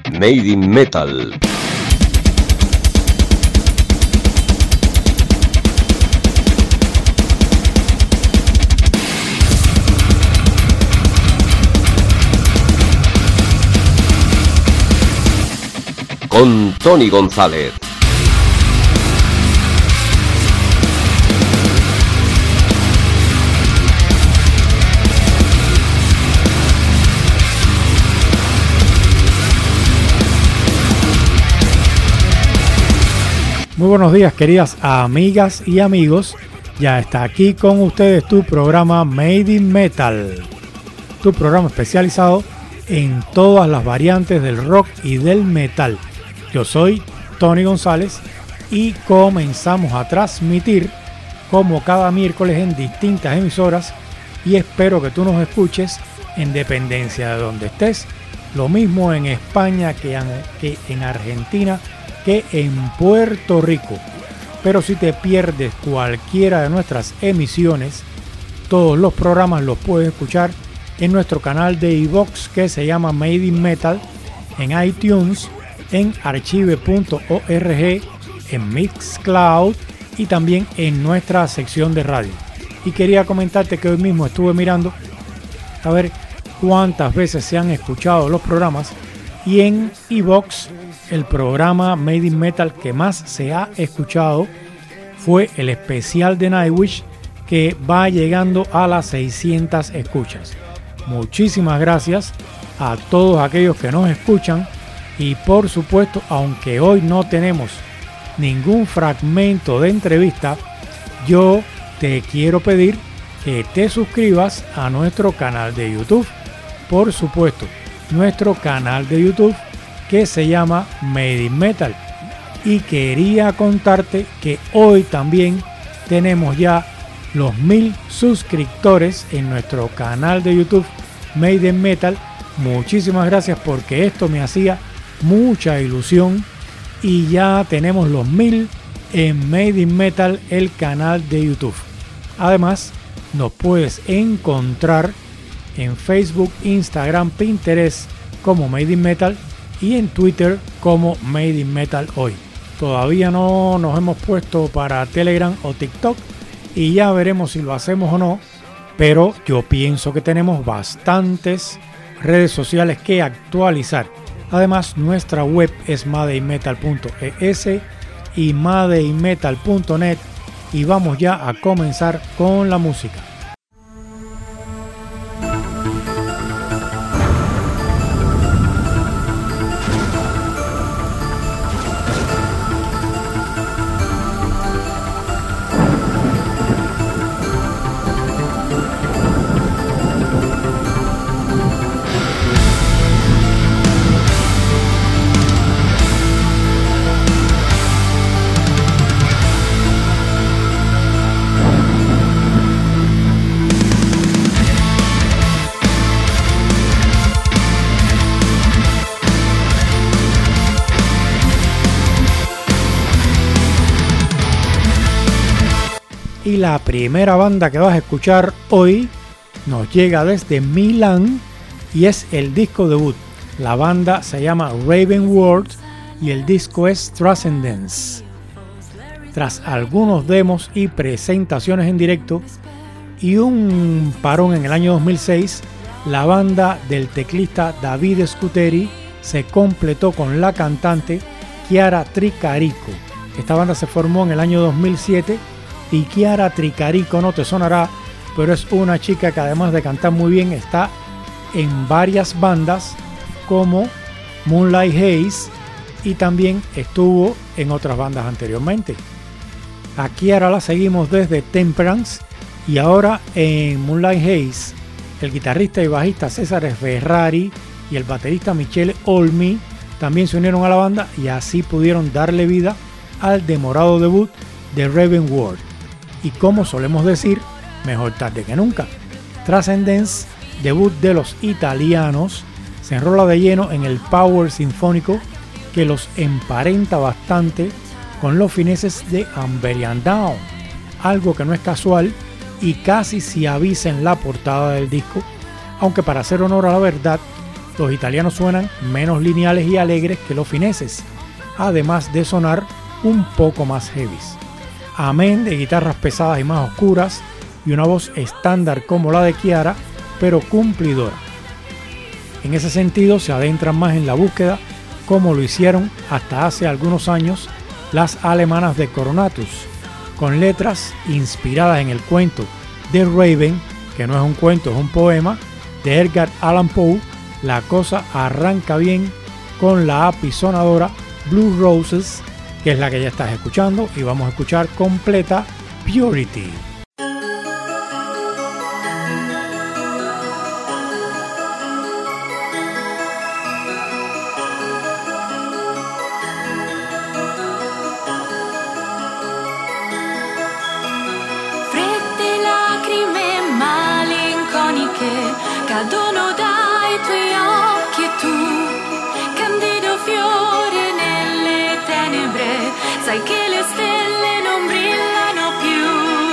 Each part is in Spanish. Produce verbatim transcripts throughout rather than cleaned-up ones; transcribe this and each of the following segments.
Made in Metal. Con Tony González. Muy buenos días, queridas amigas y amigos. Ya está aquí con ustedes tu programa Made in Metal, tu programa especializado en todas las variantes del rock y del metal. Yo soy Tony González y comenzamos a transmitir como cada miércoles en distintas emisoras y espero que tú nos escuches en dependencia de donde estés. Lo mismo en España que en, que en Argentina, que en Puerto Rico. Pero si te pierdes cualquiera de nuestras emisiones, todos los programas los puedes escuchar en nuestro canal de iVoox que se llama Made in Metal, en iTunes, en archive punto org, en Mixcloud y también en nuestra sección de radio. Y quería comentarte que hoy mismo estuve mirando a ver cuántas veces se han escuchado los programas, y en iVoox el programa Made in Metal que más se ha escuchado fue el especial de Nightwish, que va llegando a las seiscientas escuchas. Muchísimas gracias a todos aquellos que nos escuchan, y por supuesto, aunque hoy no tenemos ningún fragmento de entrevista, yo te quiero pedir que te suscribas a nuestro canal de YouTube. Por supuesto, nuestro canal de YouTube que se llama Made in Metal. Y quería contarte que hoy también tenemos ya los mil suscriptores en nuestro canal de YouTube Made in Metal. Muchísimas gracias, porque esto me hacía mucha ilusión, y ya tenemos los mil en Made in Metal, el canal de YouTube. Además, nos puedes encontrar en Facebook, Instagram, Pinterest como Made in Metal y en Twitter como Made in Metal Hoy. Todavía no nos hemos puesto para Telegram o TikTok y ya veremos si lo hacemos o no, pero yo pienso que tenemos bastantes redes sociales que actualizar. Además, nuestra web es made in metal punto e s y made in metal punto net, y vamos ya a comenzar con la música. Y la primera banda que vas a escuchar hoy nos llega desde Milán y es el disco debut. La banda se llama Ravenworld y el disco es Transcendence. Tras algunos demos y presentaciones en directo y un parón en el año dos mil seis, la banda del teclista David Scuteri se completó con la cantante Chiara Tricarico. Esta banda se formó en el año dos mil siete. Y Chiara Tricarico no te sonará, pero es una chica que además de cantar muy bien está en varias bandas como Moonlight Haze, y también estuvo en otras bandas anteriormente. A Chiara la seguimos desde Temperance, y ahora en Moonlight Haze el guitarrista y bajista Cesare Ferrari y el baterista Michele Olmi también se unieron a la banda, y así pudieron darle vida al demorado debut de Ravenworld. Y como solemos decir, mejor tarde que nunca. Transcendence, debut de los italianos, se enrola de lleno en el power sinfónico que los emparenta bastante con los fineses de Amberian Down, algo que no es casual y casi se avisa en la portada del disco, aunque para hacer honor a la verdad, los italianos suenan menos lineales y alegres que los fineses, además de sonar un poco más heavies. Amén de guitarras pesadas y más oscuras y una voz estándar como la de Chiara, pero cumplidora. En ese sentido se adentran más en la búsqueda, como lo hicieron hasta hace algunos años las alemanas de Coronatus, con letras inspiradas en el cuento de Raven, que no es un cuento, es un poema, de Edgar Allan Poe. La cosa arranca bien con la apisonadora Blue Roses, que es la que ya estás escuchando, y vamos a escuchar completa Purity. Fredde lacrime malinconiche cadono dai tuoi occhi e tu, candido fiore nelle tenebre, sai che le stelle non brillano più.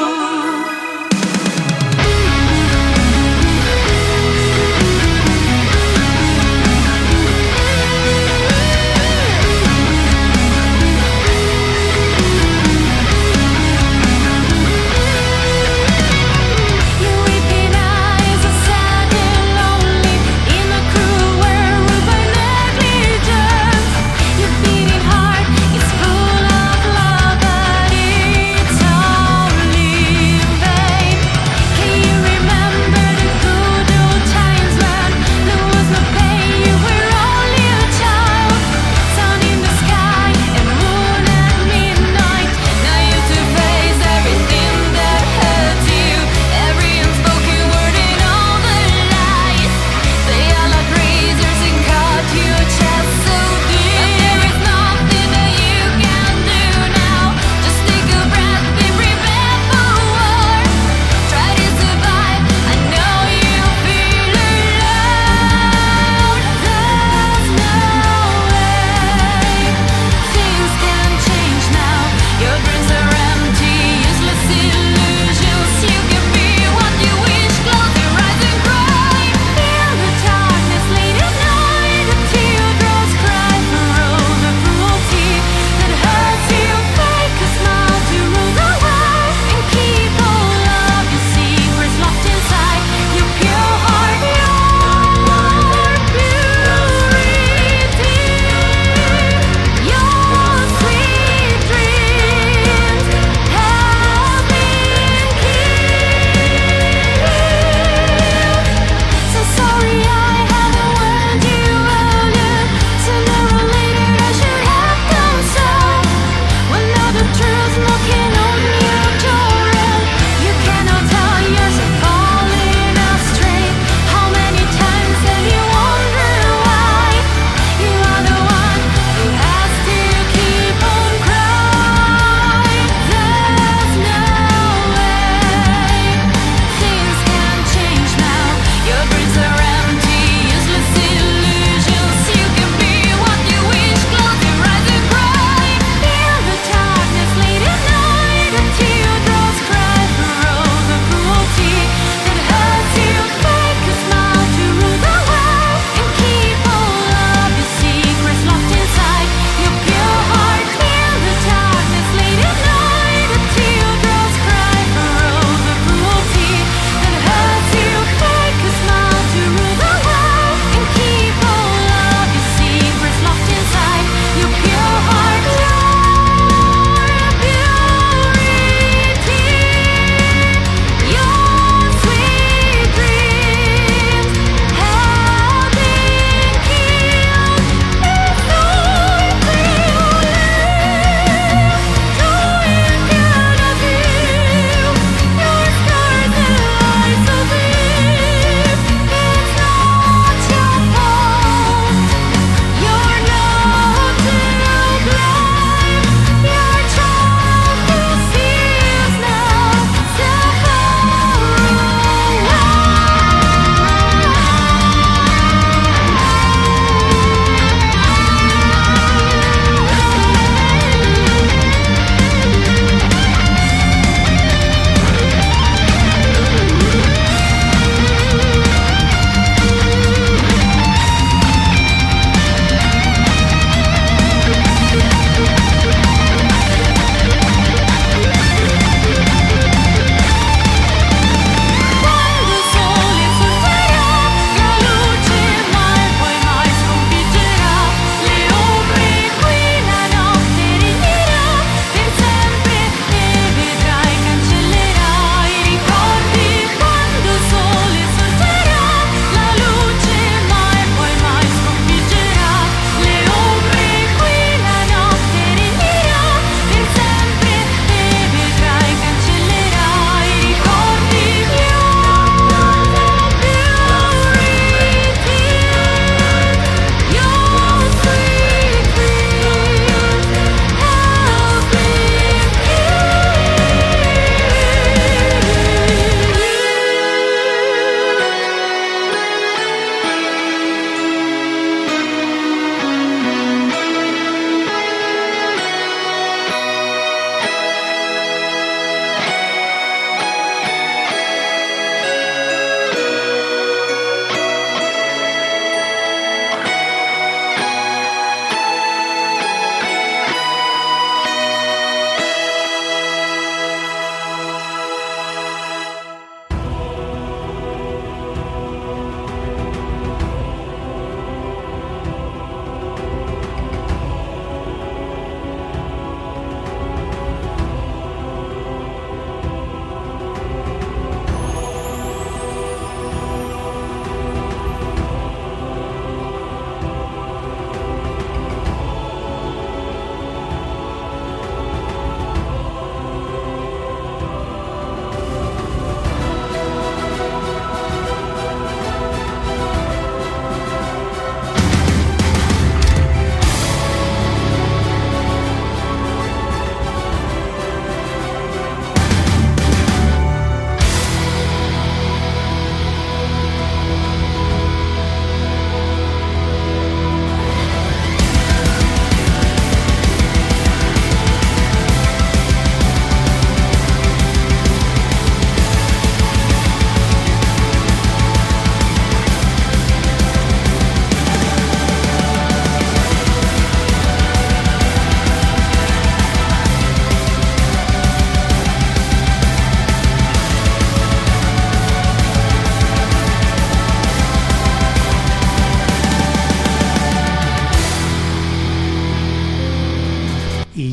Your weeping eyes are sad and lonely in a cruel world by negligence. Your beating heart is full of love, but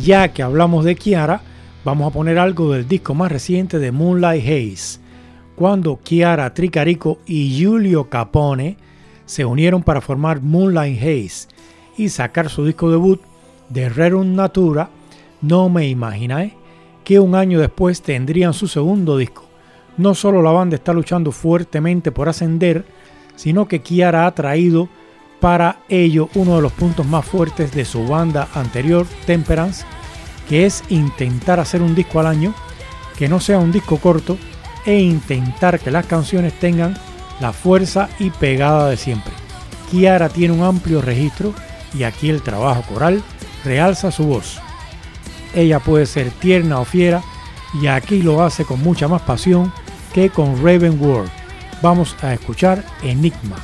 ya que hablamos de Kiara, vamos a poner algo del disco más reciente de Moonlight Haze, cuando Chiara Tricarico y Giulio Capone se unieron para formar Moonlight Haze y sacar su disco debut de Rerum Natura. No me imaginé que un año después tendrían su segundo disco. No solo la banda está luchando fuertemente por ascender, sino que Chiara ha traído para ello uno de los puntos más fuertes de su banda anterior, Temperance, que es intentar hacer un disco al año, que no sea un disco corto, e intentar que las canciones tengan la fuerza y pegada de siempre. Chiara tiene un amplio registro y aquí el trabajo coral realza su voz. Ella puede ser tierna o fiera y aquí lo hace con mucha más pasión que con Raven World. Vamos a escuchar Enigma.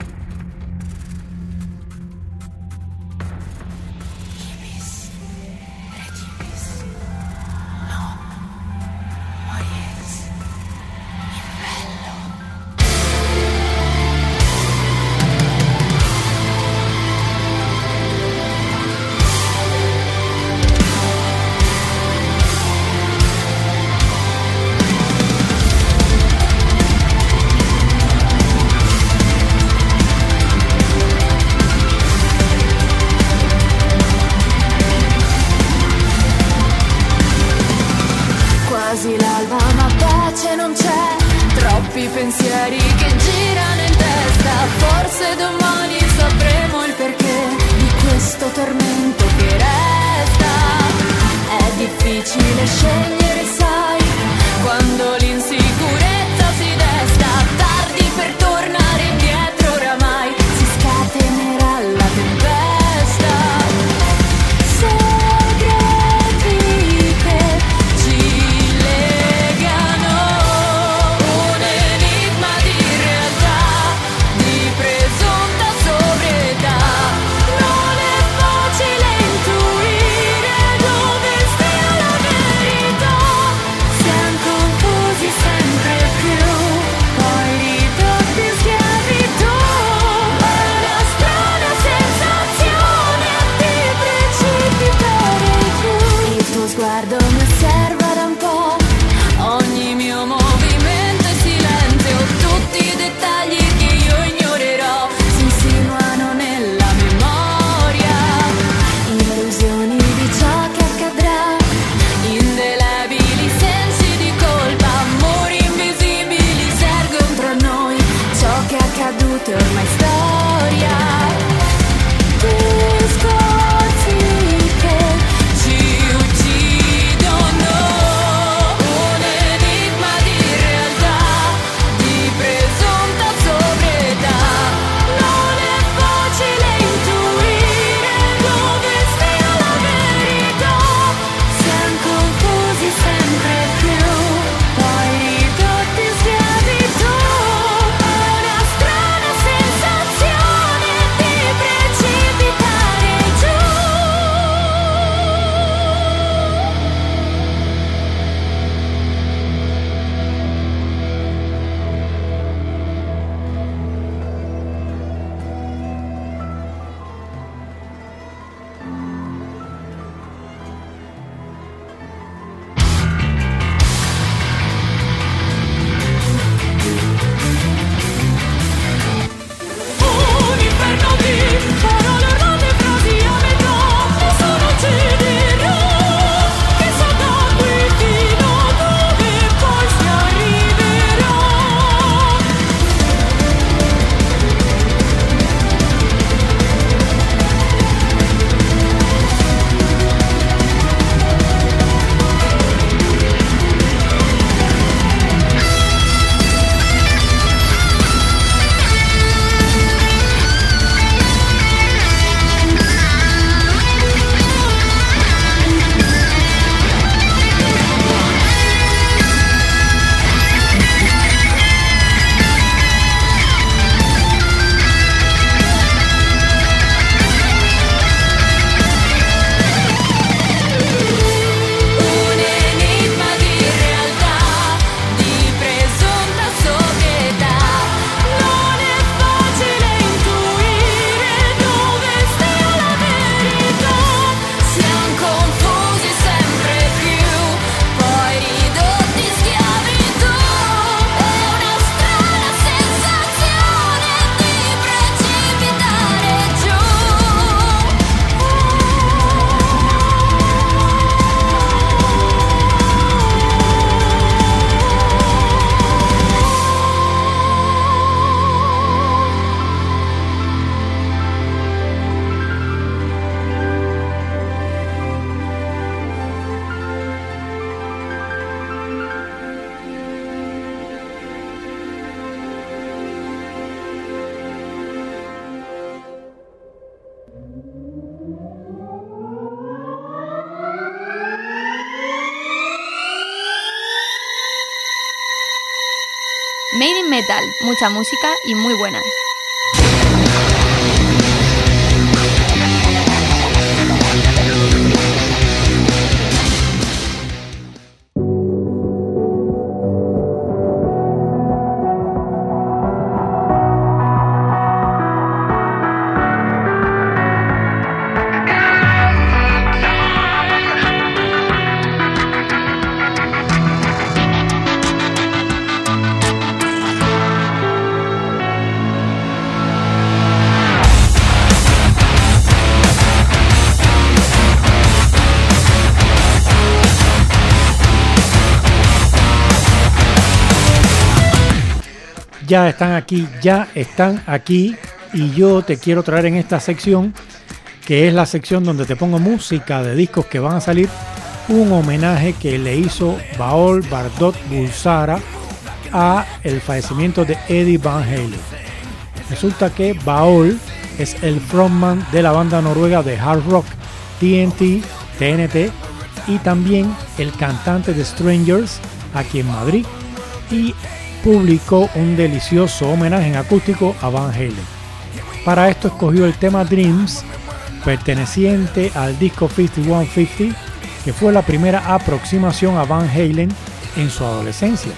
Quasi l'alba ma pace non c'è, troppi pensieri che girano in testa. Forse domani sapremo il perché di questo tormento che resta. È difficile scegliere, sai, quando l'insicurezza si desta. Tardi per tornare indietro, oramai si scatenerà la tempesta. Segreti che ci legano, un enigma di realtà, di presunta sobrietà. Non è facile intuire dove stia la verità. metal, mucha música y muy buena. Ya están aquí, ya están aquí y yo te quiero traer en esta sección, que es la sección donde te pongo música de discos que van a salir, un homenaje que le hizo Baol Bardot Bulsara a el fallecimiento de Eddie Van Halen. Resulta que Baol es el frontman de la banda noruega de hard rock T N T, T N T, y también el cantante de Strangers aquí en Madrid, y publicó un delicioso homenaje en acústico a Van Halen. Para esto escogió el tema Dreams, perteneciente al disco cincuenta y uno cincuenta, que fue la primera aproximación a Van Halen en su adolescencia.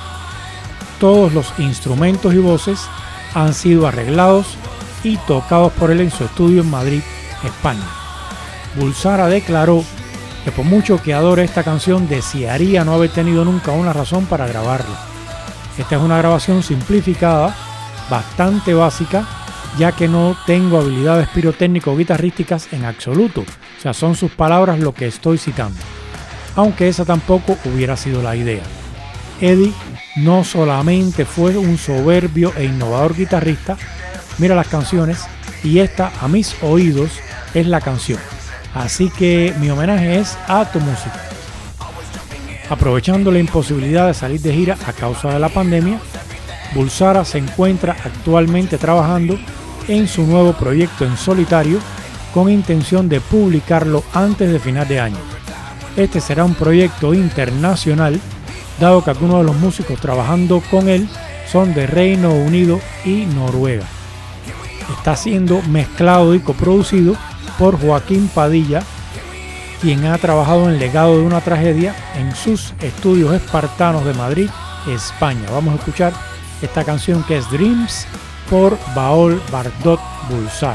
Todos los instrumentos y voces han sido arreglados y tocados por él en su estudio en Madrid, España. Bulsara declaró que por mucho que adore esta canción, desearía no haber tenido nunca una razón para grabarla. Esta es una grabación simplificada, bastante básica, ya que no tengo habilidades pirotécnico-guitarrísticas en absoluto. O sea, son sus palabras lo que estoy citando. Aunque esa tampoco hubiera sido la idea. Eddie no solamente fue un soberbio e innovador guitarrista, mira las canciones, y esta, a mis oídos, es la canción. Así que mi homenaje es a tu música. Aprovechando la imposibilidad de salir de gira a causa de la pandemia, Bulsara se encuentra actualmente trabajando en su nuevo proyecto en solitario con intención de publicarlo antes de final de año. Este será un proyecto internacional, dado que algunos de los músicos trabajando con él son de Reino Unido y Noruega. Está siendo mezclado y coproducido por Joaquín Padilla, quien ha trabajado en Legado de una tragedia en sus estudios espartanos de Madrid, España. Vamos a escuchar esta canción que es Dreams por Baol Bardot Bulsara.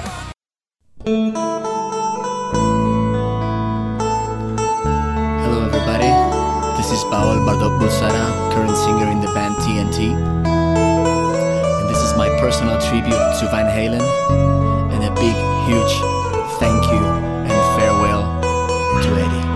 Hello everybody, this is Baol Bardot Bulsara, current singer in the band T N T. And this is my personal tribute to Van Halen, and a big, huge thank you and farewell to Eddie.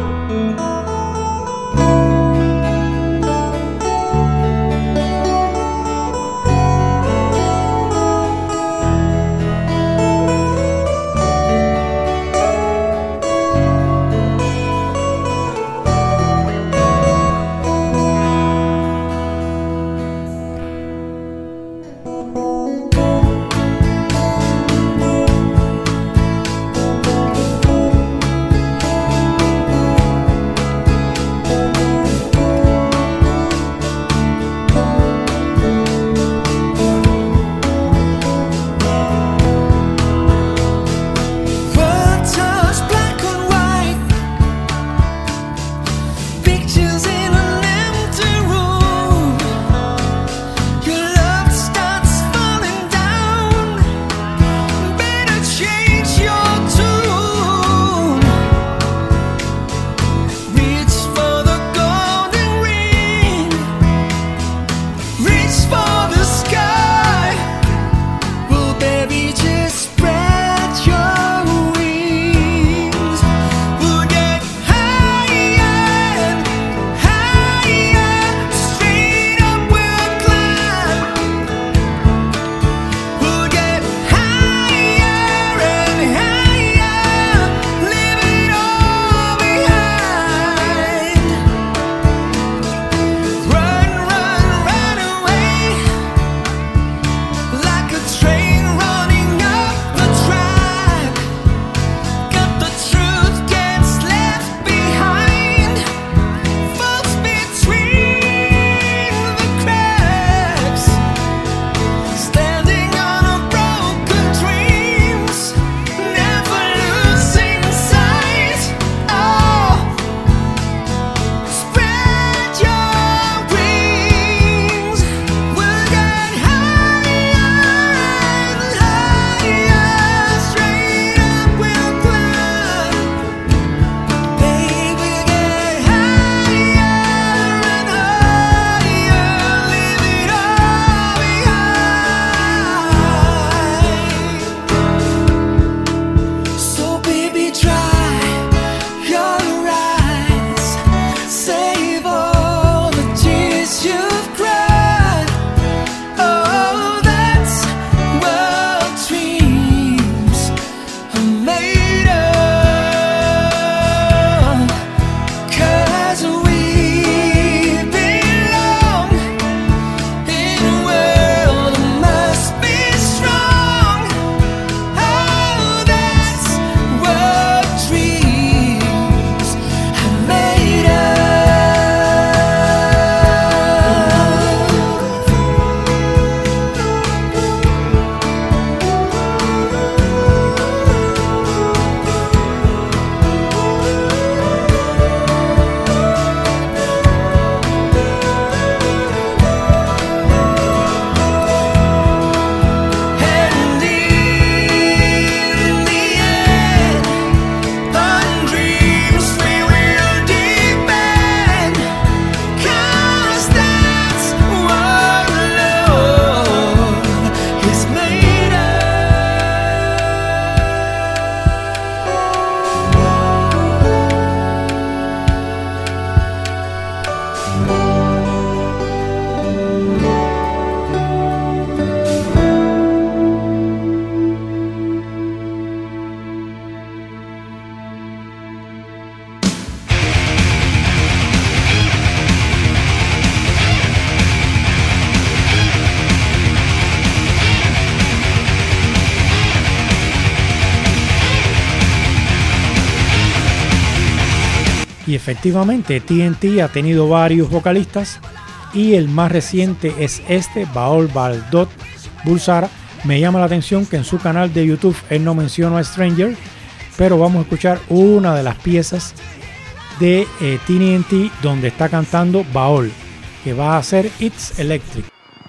Y efectivamente T N T ha tenido varios vocalistas y el más reciente es este, Baol Bardot Bulsara. Me llama la atención que en su canal de YouTube él no menciona a Stranger, pero vamos a escuchar una de las piezas de eh, T N T donde está cantando Baol, que va a ser It's Electric.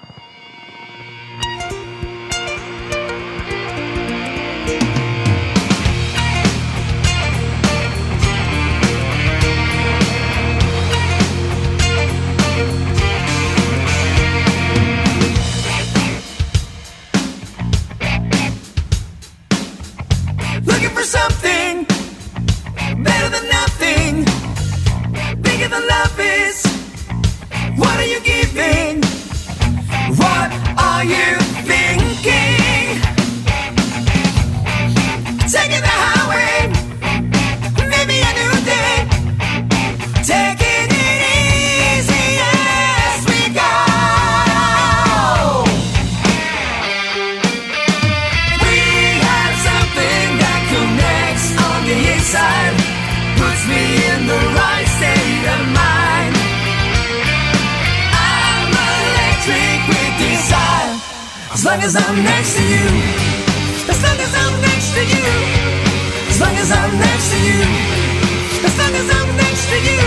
As long as I'm next to you, as long as I'm next to you, as long as I'm next to you, as long as I'm next to you.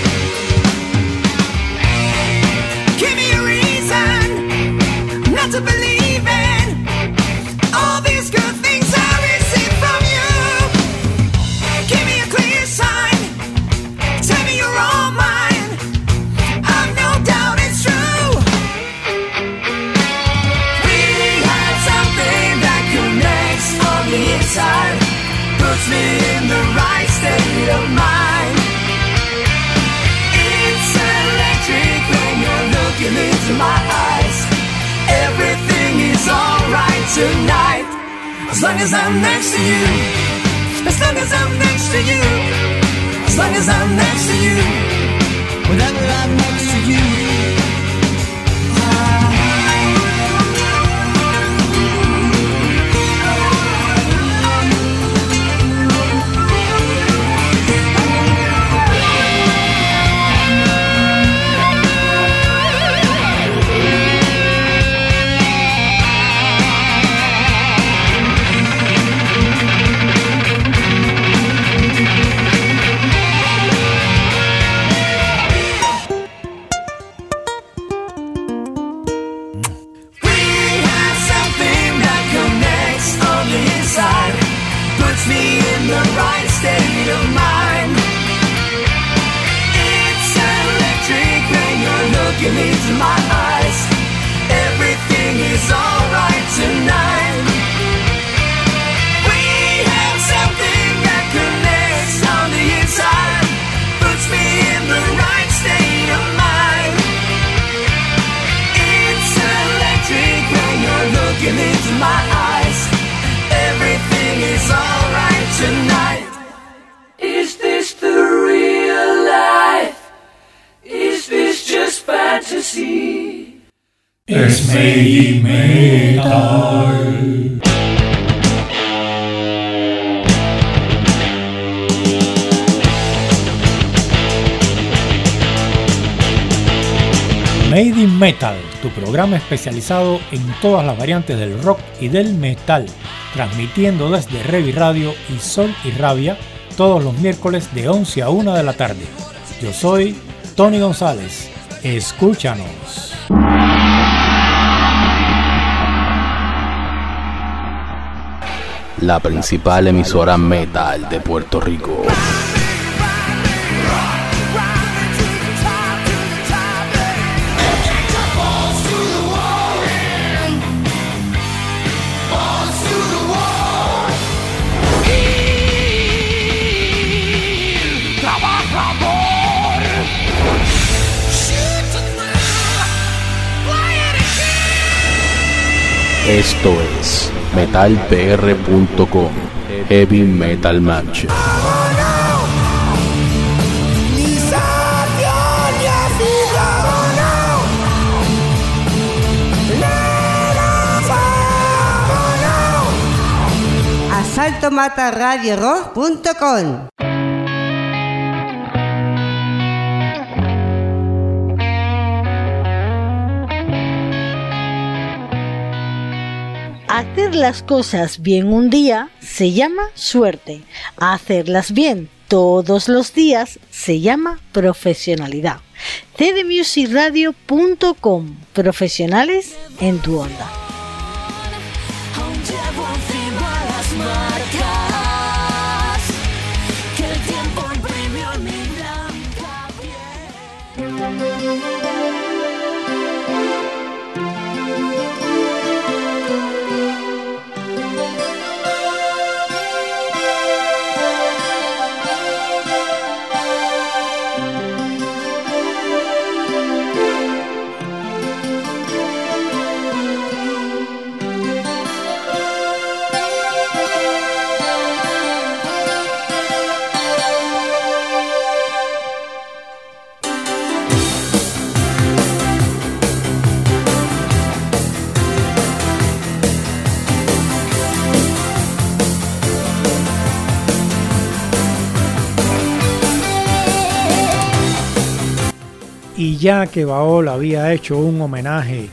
Give me a reason not to believe in all these good things I receive from you. Give me a clear sign, tell me you're all mine. I've no doubt it's true. Inside puts me in the right state of mind. It's electric when you're looking into my eyes. Everything is alright tonight. As long as I'm next to you, as long as I'm next to you, as long as I'm next to you, whenever I'm next to you. Es Made Metal. Made in Metal, tu programa especializado en todas las variantes del rock y del metal, transmitiendo desde Revi Radio y Sol y Rabia todos los miércoles de once a una de la tarde. Yo soy Tony González. Escúchanos. La principal emisora metal de Puerto Rico. Esto es metal p r punto com, Heavy Metal Mancha. asalto mata radio rock punto com. Hacer las cosas bien un día se llama suerte. Hacerlas bien todos los días se llama profesionalidad. c d music radio punto com. Profesionales en tu onda. Y ya que Baol había hecho un homenaje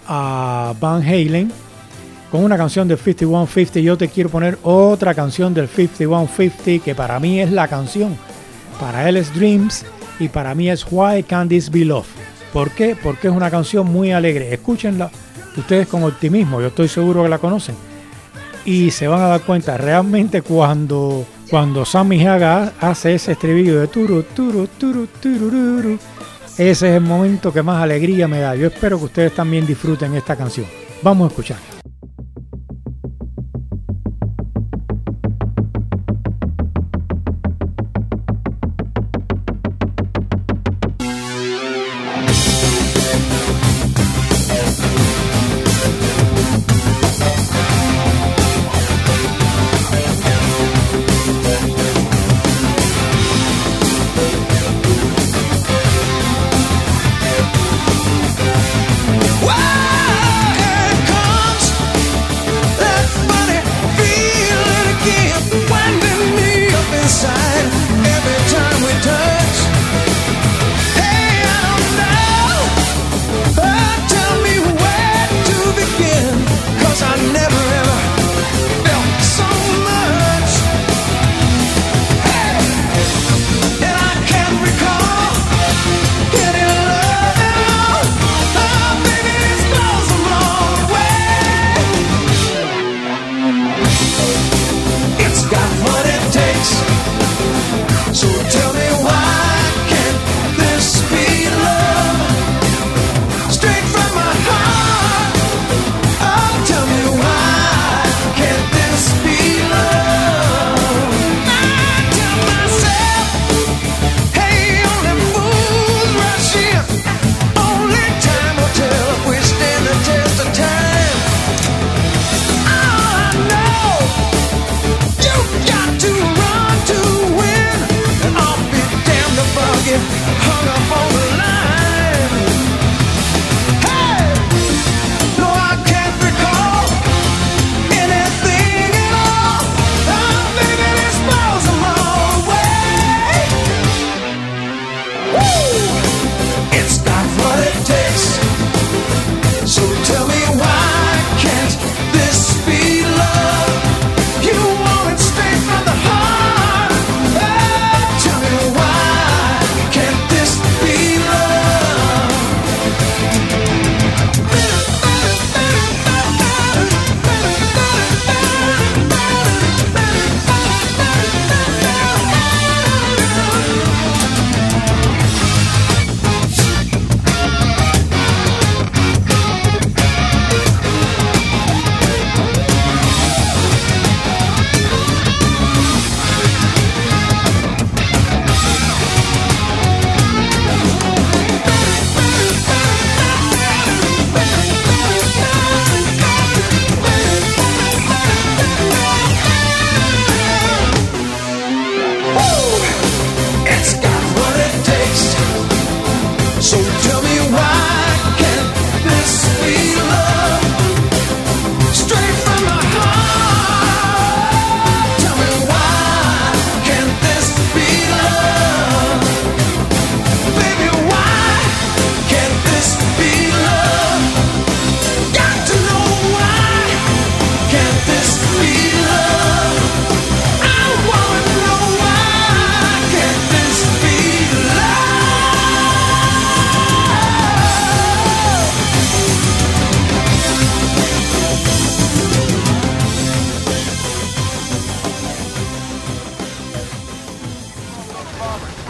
a Van Halen con una canción del cincuenta y uno cincuenta, yo te quiero poner otra canción del cincuenta y uno cincuenta que para mí es la canción. Para él es Dreams y para mí es Why Can't This Be Love. ¿Por qué? Porque es una canción muy alegre. Escúchenla ustedes con optimismo, yo estoy seguro que la conocen. Y se van a dar cuenta realmente cuando, cuando Sammy Hagar hace ese estribillo de turu, turu, turu, turururu. Ese es el momento que más alegría me da. Yo espero que ustedes también disfruten esta canción. Vamos a escuchar. Whoa, here it comes.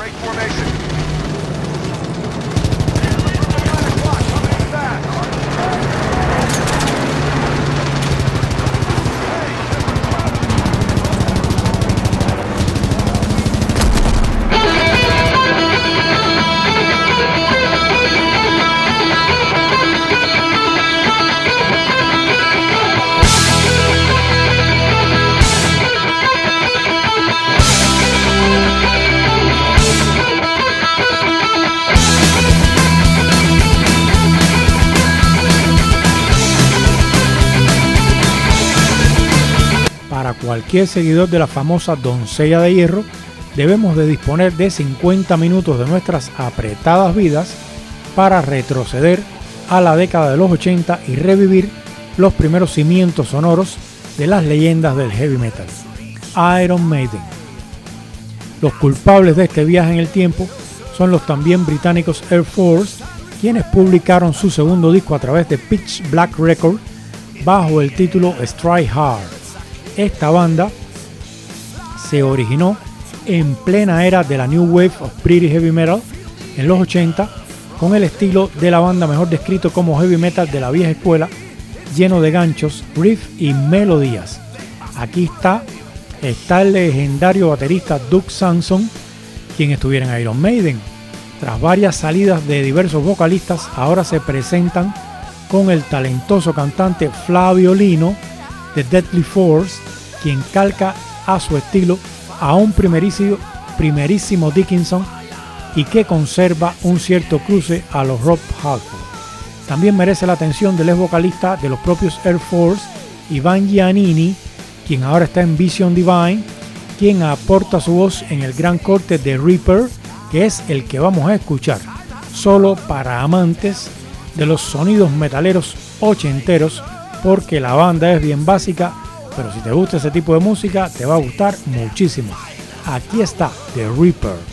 Cualquier seguidor de la famosa Doncella de Hierro, debemos de disponer de cincuenta minutos de nuestras apretadas vidas para retroceder a la década de los ochenta y revivir los primeros cimientos sonoros de las leyendas del heavy metal, Iron Maiden. Los culpables de este viaje en el tiempo son los también británicos Air Force, quienes publicaron su segundo disco a través de Pitch Black Records bajo el título Strike Hard. Esta banda se originó en plena era de la New Wave of British Heavy Metal en los ochenta, con el estilo de la banda mejor descrito como heavy metal de la vieja escuela, lleno de ganchos, riffs y melodías. Aquí está, está el legendario baterista Doug Sampson, quien estuviera en Iron Maiden. Tras varias salidas de diversos vocalistas, ahora se presentan con el talentoso cantante Flavio Lino de Deadly Force, quien calca a su estilo a un primerísimo, primerísimo Dickinson y que conserva un cierto cruce a los Rob Halford. También merece la atención del ex vocalista de los propios Air Force, Ivan Giannini, quien ahora está en Vision Divine, quien aporta su voz en el gran corte de Reaper, que es el que vamos a escuchar, solo para amantes de los sonidos metaleros ochenteros, porque la banda es bien básica, pero si te gusta ese tipo de música te va a gustar muchísimo. Aquí está The Reaper.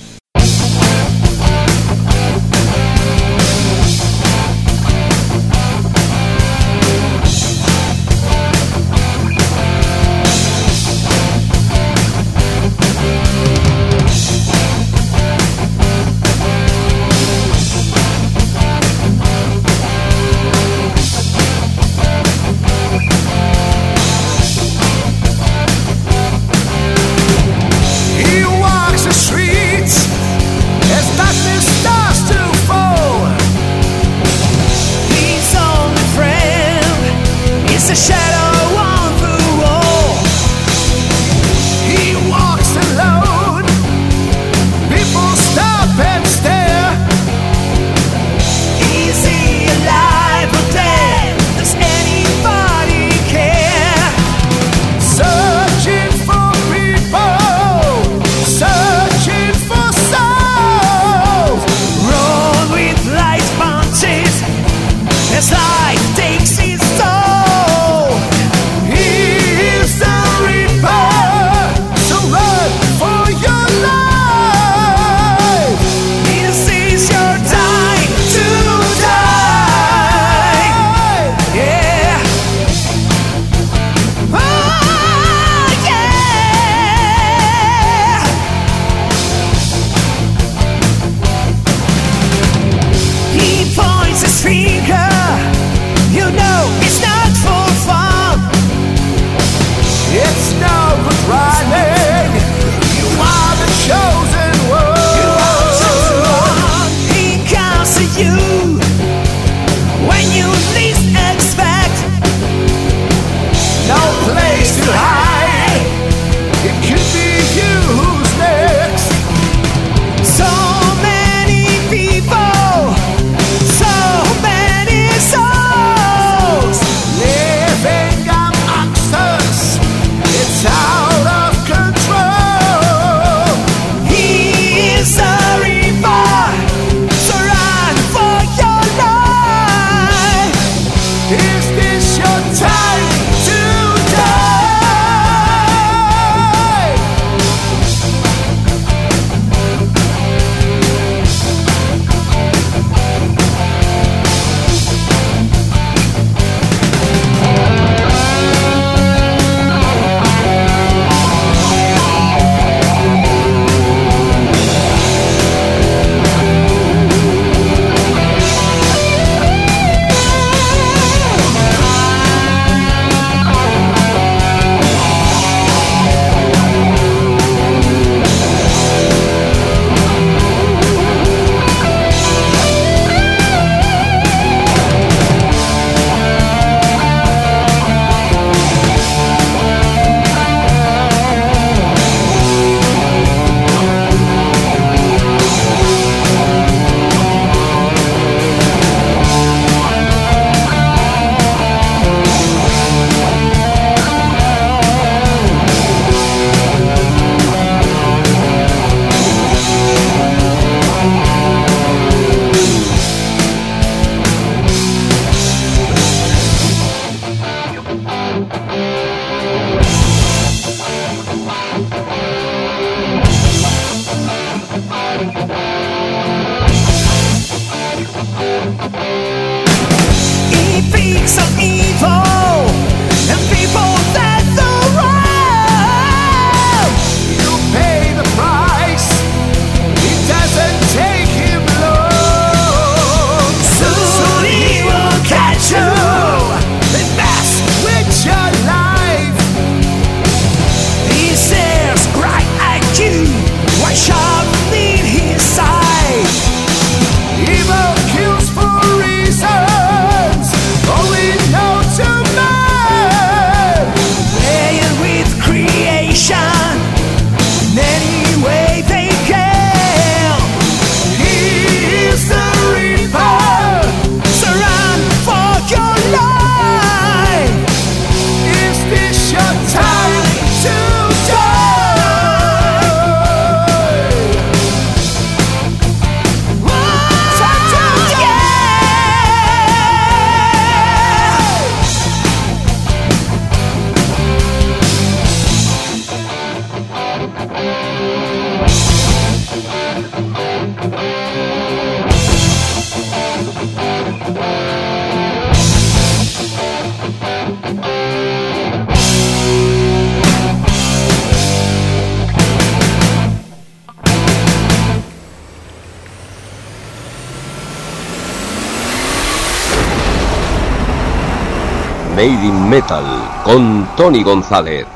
He walks the streets Made in Metal con Tony González.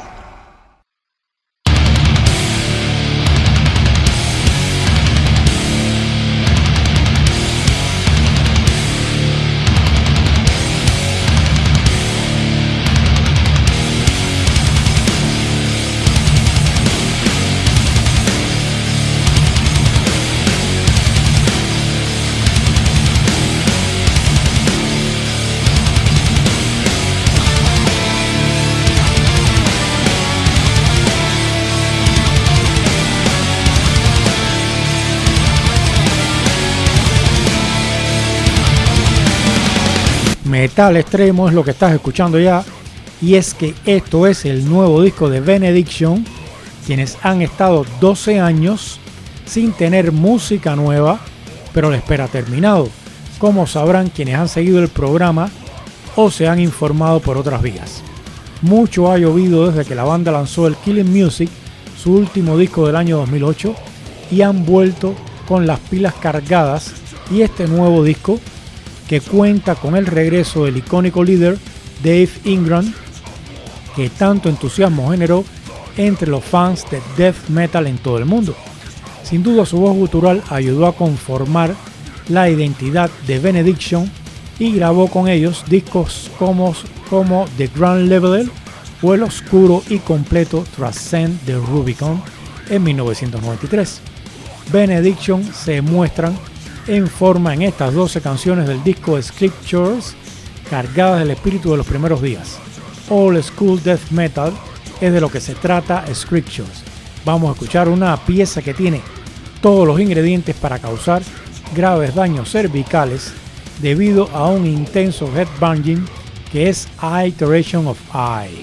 Metal extremo es lo que estás escuchando ya, y es que esto es el nuevo disco de Benediction, quienes han estado doce años sin tener música nueva, pero la espera ha terminado, como sabrán quienes han seguido el programa o se han informado por otras vías. Mucho ha llovido desde que la banda lanzó el Killing Music, su último disco del año dos mil ocho, y han vuelto con las pilas cargadas, y este nuevo disco que cuenta con el regreso del icónico líder Dave Ingram, que tanto entusiasmo generó entre los fans de death metal en todo el mundo. Sin duda su voz gutural ayudó a conformar la identidad de Benediction y grabó con ellos discos como, como The Grand Leveler o el oscuro y completo Transcend the Rubicon en mil novecientos noventa y tres. Benediction se muestran en forma en estas doce canciones del disco Scriptures, cargadas del espíritu de los primeros días. Old School Death Metal es de lo que se trata Scriptures. Vamos a escuchar una pieza que tiene todos los ingredientes para causar graves daños cervicales debido a un intenso headbanging que es Iteration of I.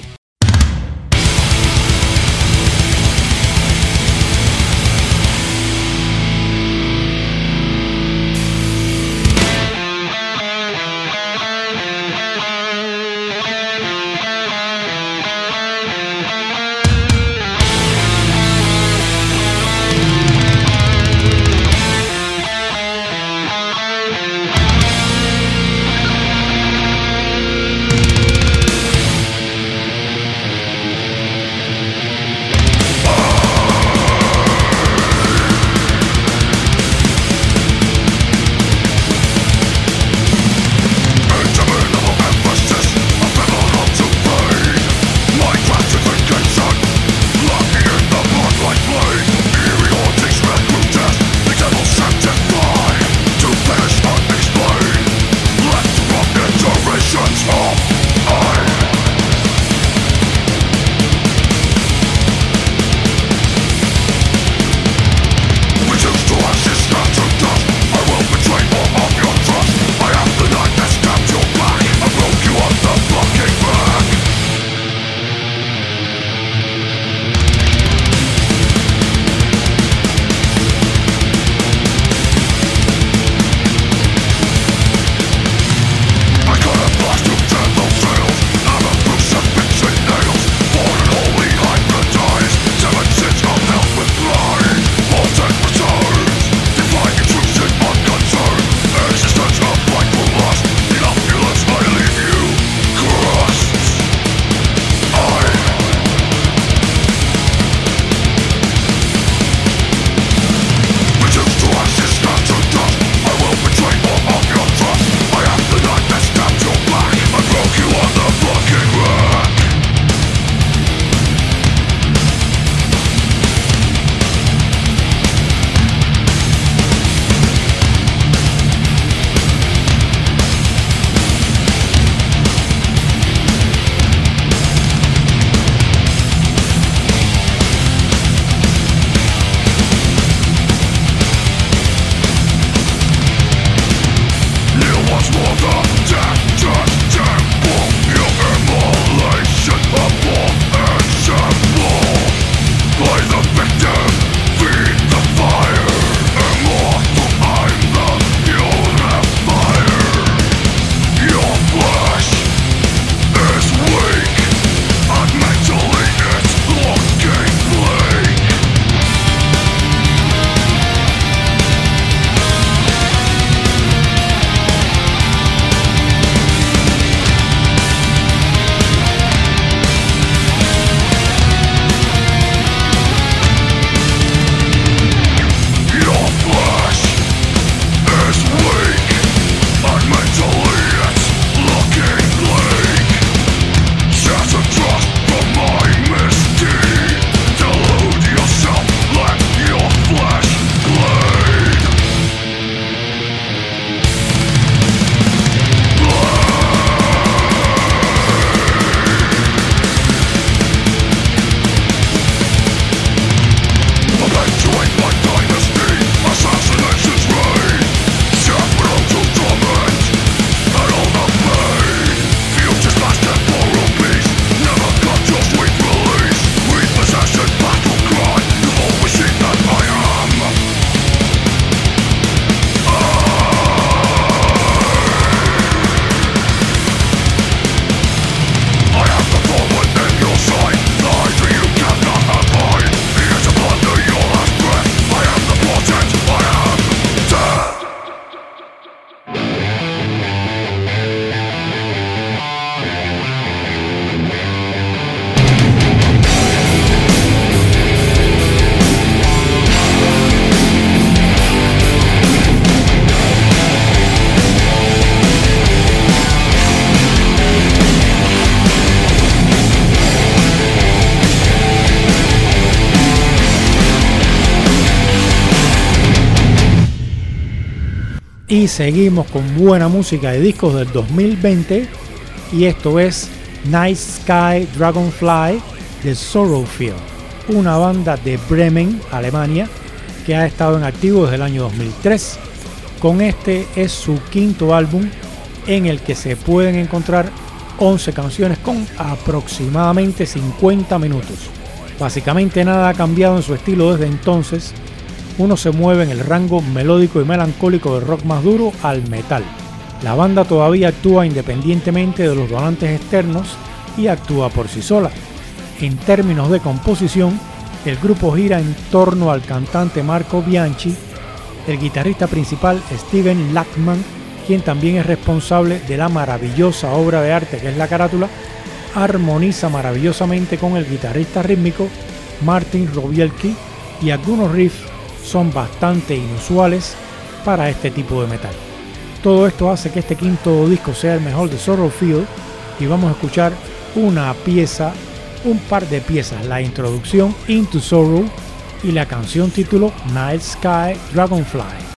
Y seguimos con buena música de discos del dos mil veinte, y esto es Night Sky Dragonfly de Sorrowfield, una banda de Bremen, Alemania, que ha estado en activo desde el año dos mil tres. Con este es su quinto álbum, en el que se pueden encontrar once canciones con aproximadamente cincuenta minutos. Básicamente nada ha cambiado en su estilo desde entonces. Uno se mueve en el rango melódico y melancólico del rock más duro al metal. La banda todavía actúa independientemente de los donantes externos y actúa por sí sola. En términos de composición, el grupo gira en torno al cantante Marco Bianchi, el guitarrista principal Steven Lachman, quien también es responsable de la maravillosa obra de arte que es la carátula, armoniza maravillosamente con el guitarrista rítmico Martin Robielki, y algunos riffs son bastante inusuales para este tipo de metal. Todo esto hace que este quinto disco sea el mejor de Sorrowfield, y vamos a escuchar una pieza, un par de piezas, la introducción Into Sorrow y la canción título Night Sky Dragonfly.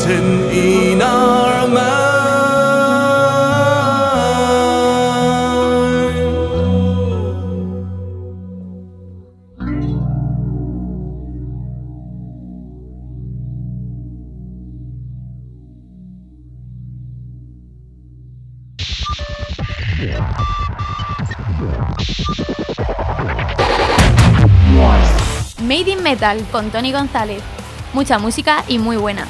written in our mind. Made in Metal con Tony González. Mucha música y muy buena.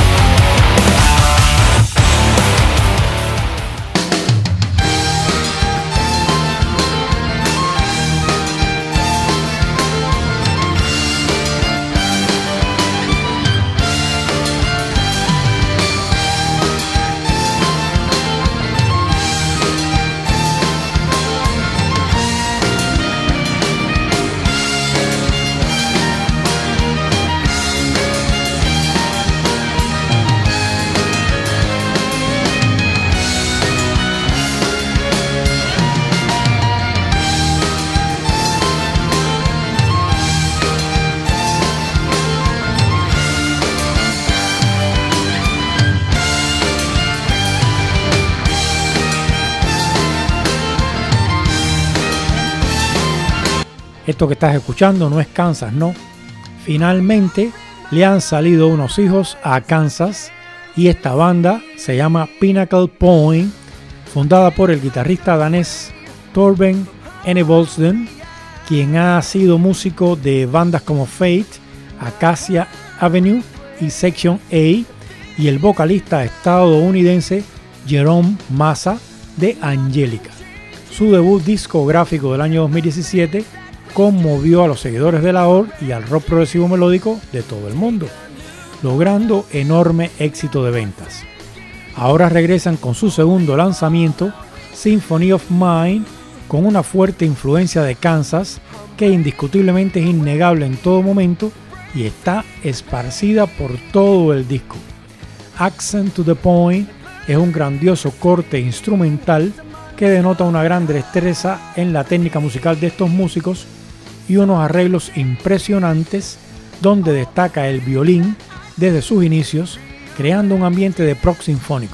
Esto que estás escuchando no es Kansas, no. Finalmente le han salido unos hijos a Kansas y esta banda se llama Pinnacle Point, fundada por el guitarrista danés Torben Enevoldsen, quien ha sido músico de bandas como Fate, Acacia Avenue y Section A, y el vocalista estadounidense Jerome Massa de Angelica. Su debut discográfico del año dos mil diecisiete conmovió a los seguidores de la O R y al rock progresivo melódico de todo el mundo, logrando enorme éxito de ventas. Ahora regresan con su segundo lanzamiento, Symphony of Mind, con una fuerte influencia de Kansas que indiscutiblemente es innegable en todo momento y está esparcida por todo el disco. Accent to the Point es un grandioso corte instrumental que denota una gran destreza en la técnica musical de estos músicos y unos arreglos impresionantes donde destaca el violín desde sus inicios, creando un ambiente de prog sinfónico.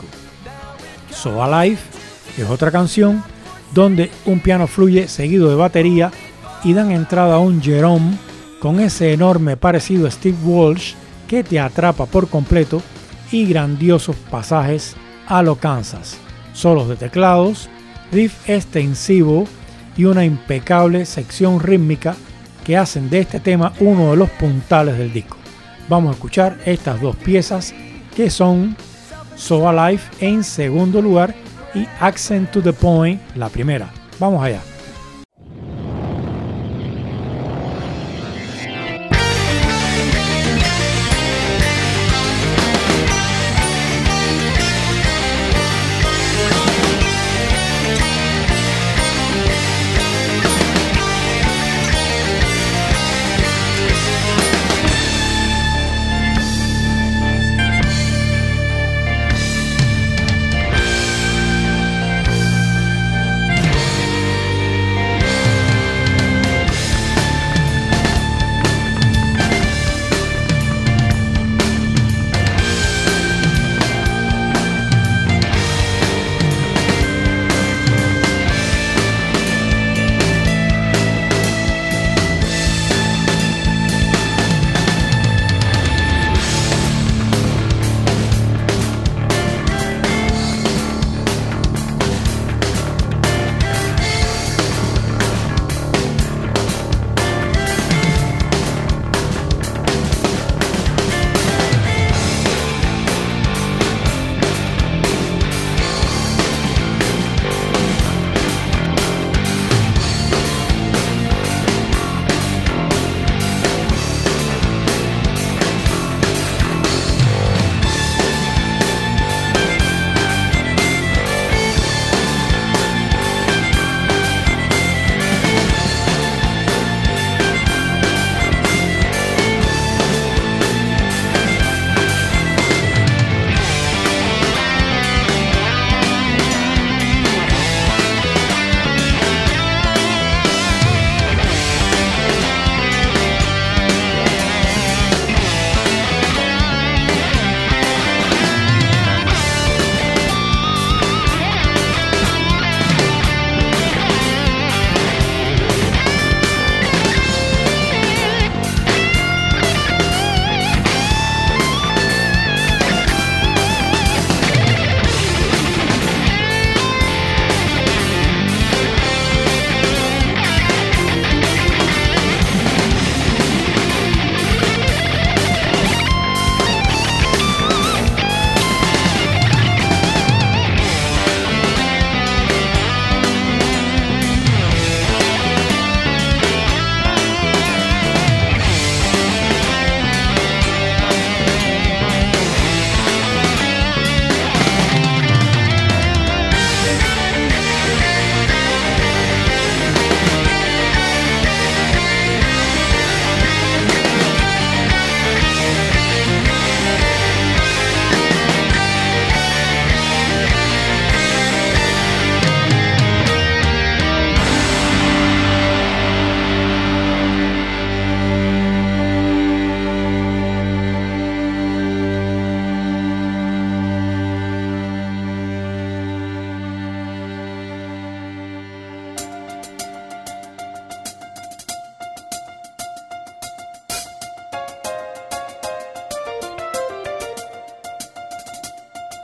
So Alive es otra canción donde un piano fluye seguido de batería y dan entrada a un Jerome con ese enorme parecido a Steve Walsh que te atrapa por completo y grandiosos pasajes a lo Kansas, solos de teclados, riff extensivo y una impecable sección rítmica que hacen de este tema uno de los puntales del disco. Vamos a escuchar estas dos piezas que son So Alive en segundo lugar y Accent to the Point la primera. Vamos allá.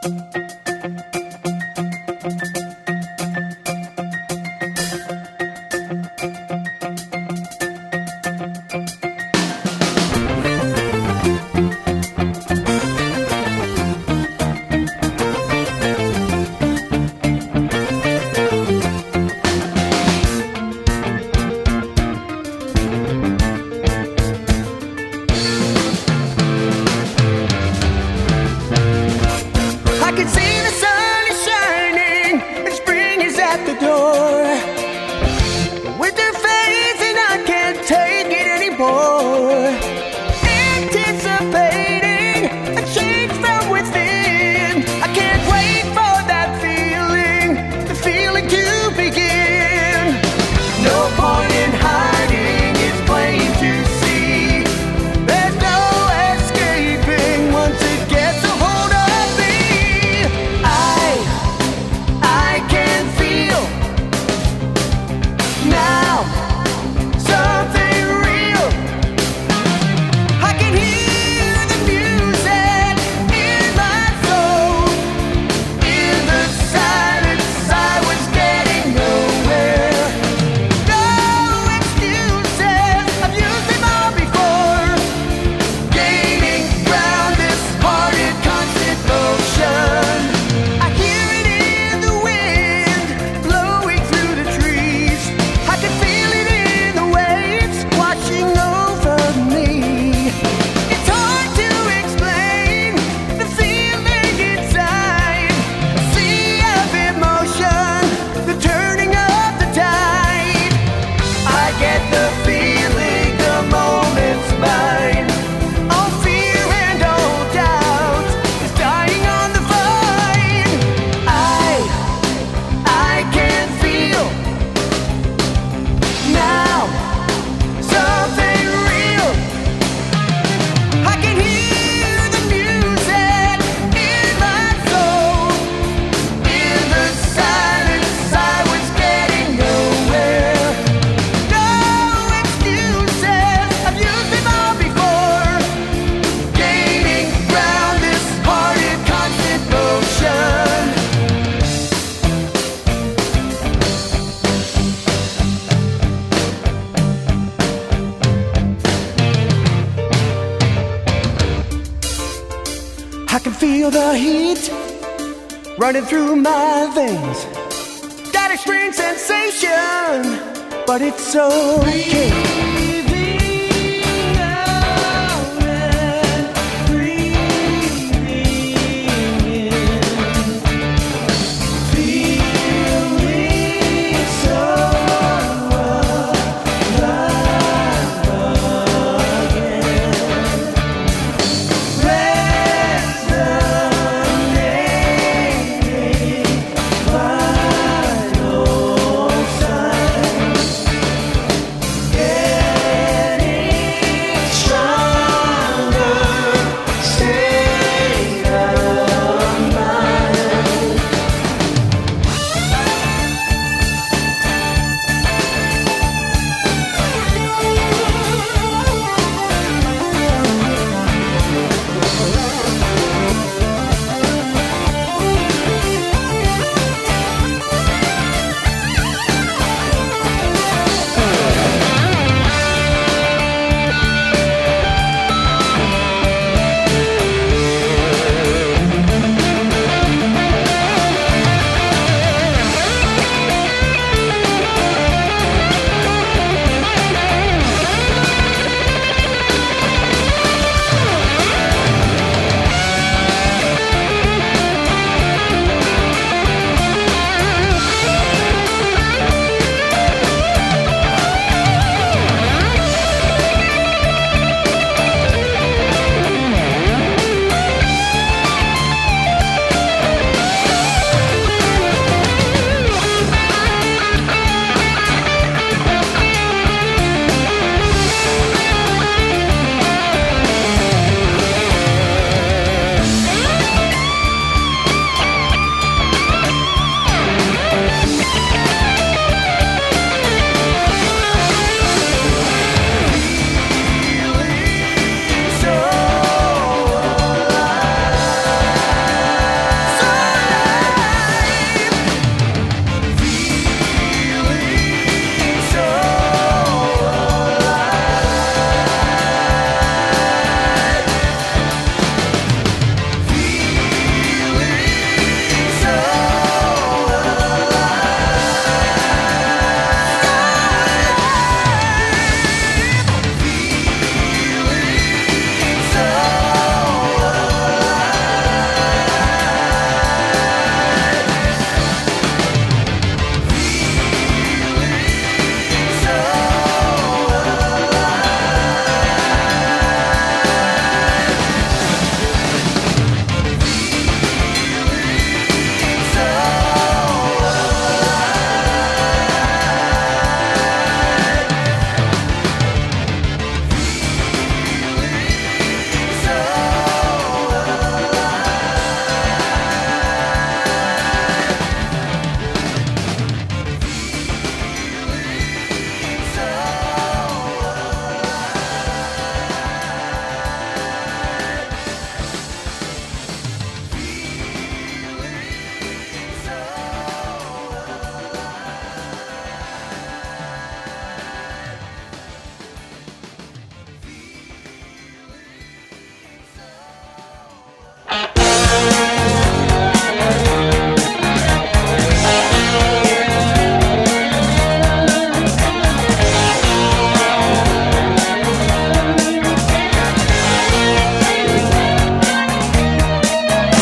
Feel the heat running through my veins. Got a strange sensation, but it's okay. Yeah.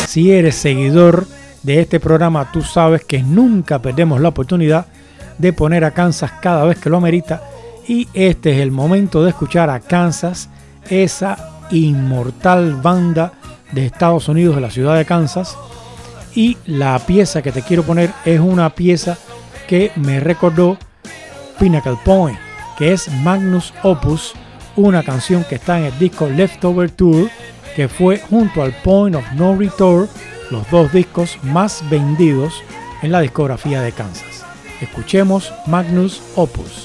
Si eres seguidor de este programa, tú sabes que nunca perdemos la oportunidad de poner a Kansas cada vez que lo amerita, y este es el momento de escuchar a Kansas, esa inmortal banda de Estados Unidos, de la ciudad de Kansas. Y la pieza que te quiero poner es una pieza que me recordó Pinnacle Point, que es Magnus Opus, una canción que está en el disco Leftover Tour, que fue junto al Point of No Return los dos discos más vendidos en la discografía de Kansas. Escuchemos Magnus Opus.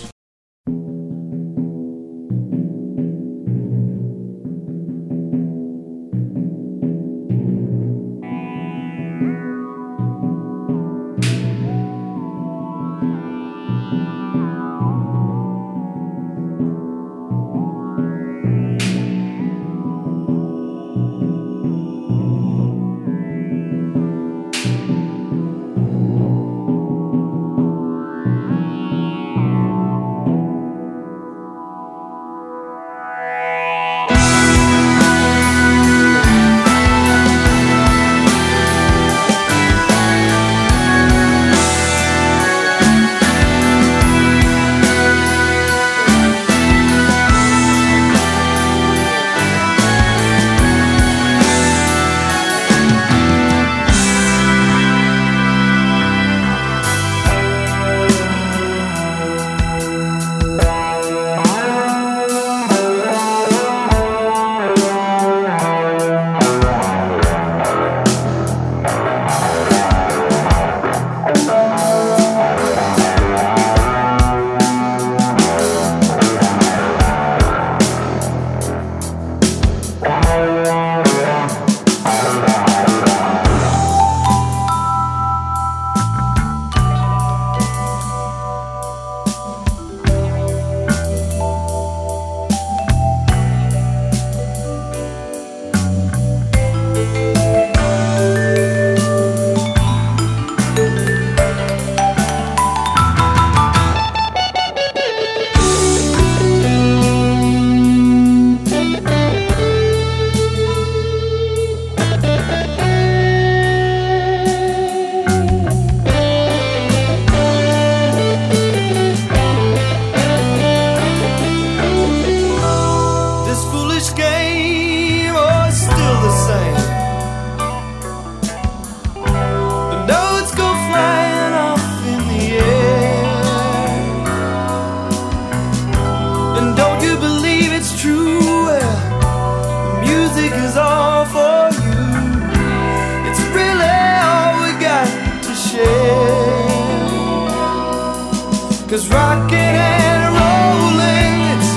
Cause rocking and rolling, it's,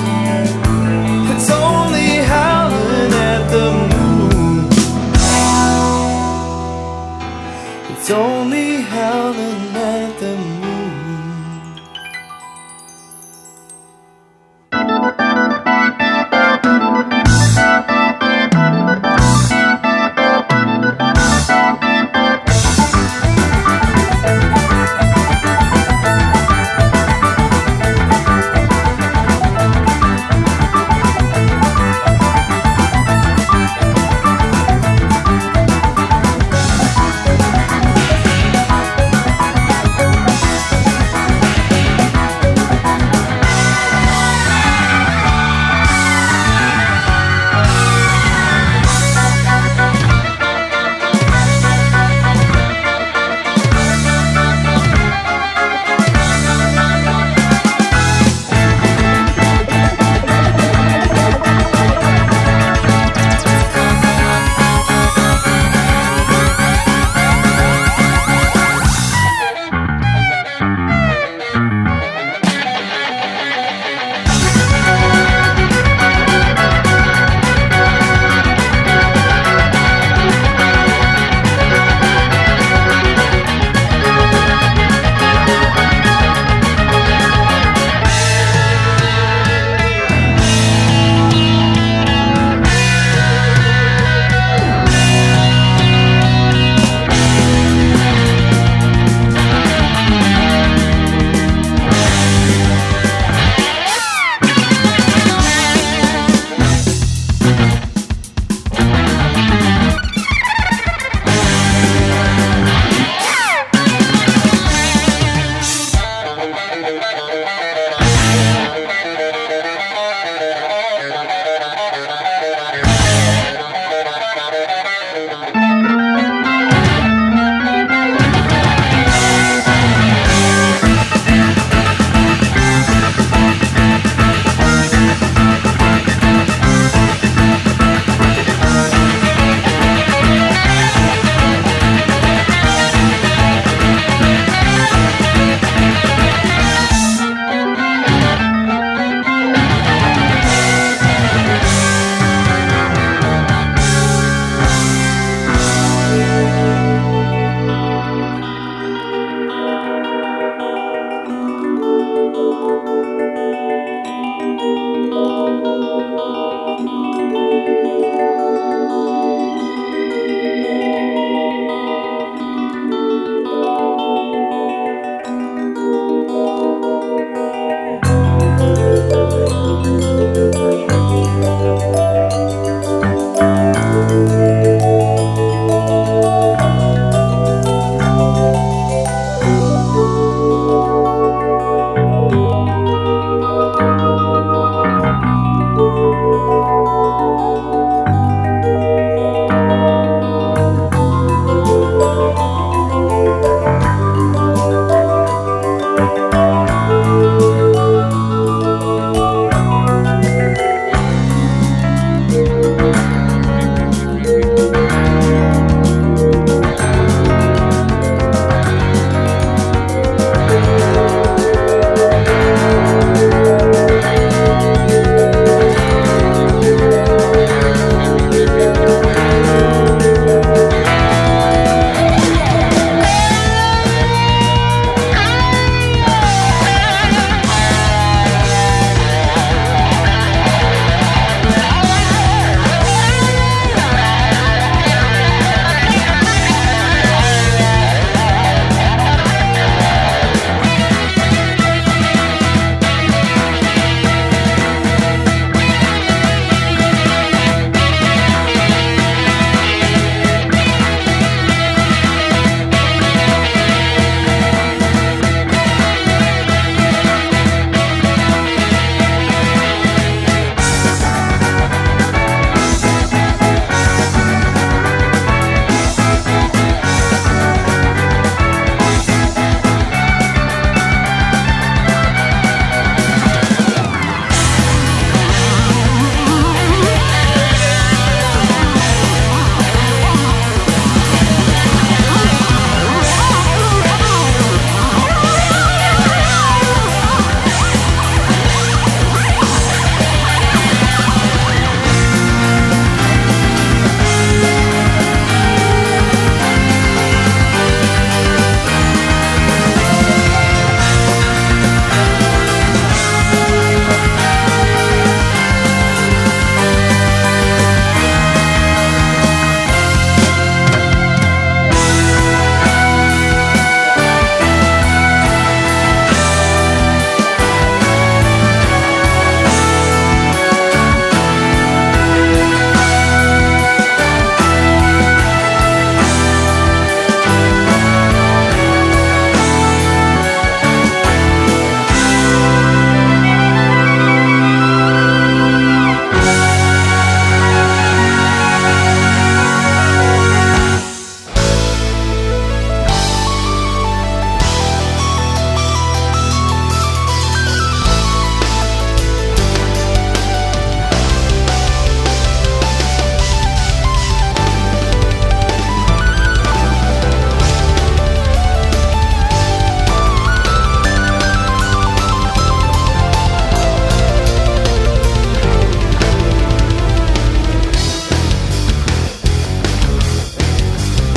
it's only howling at the moon. It's only howling at the moon.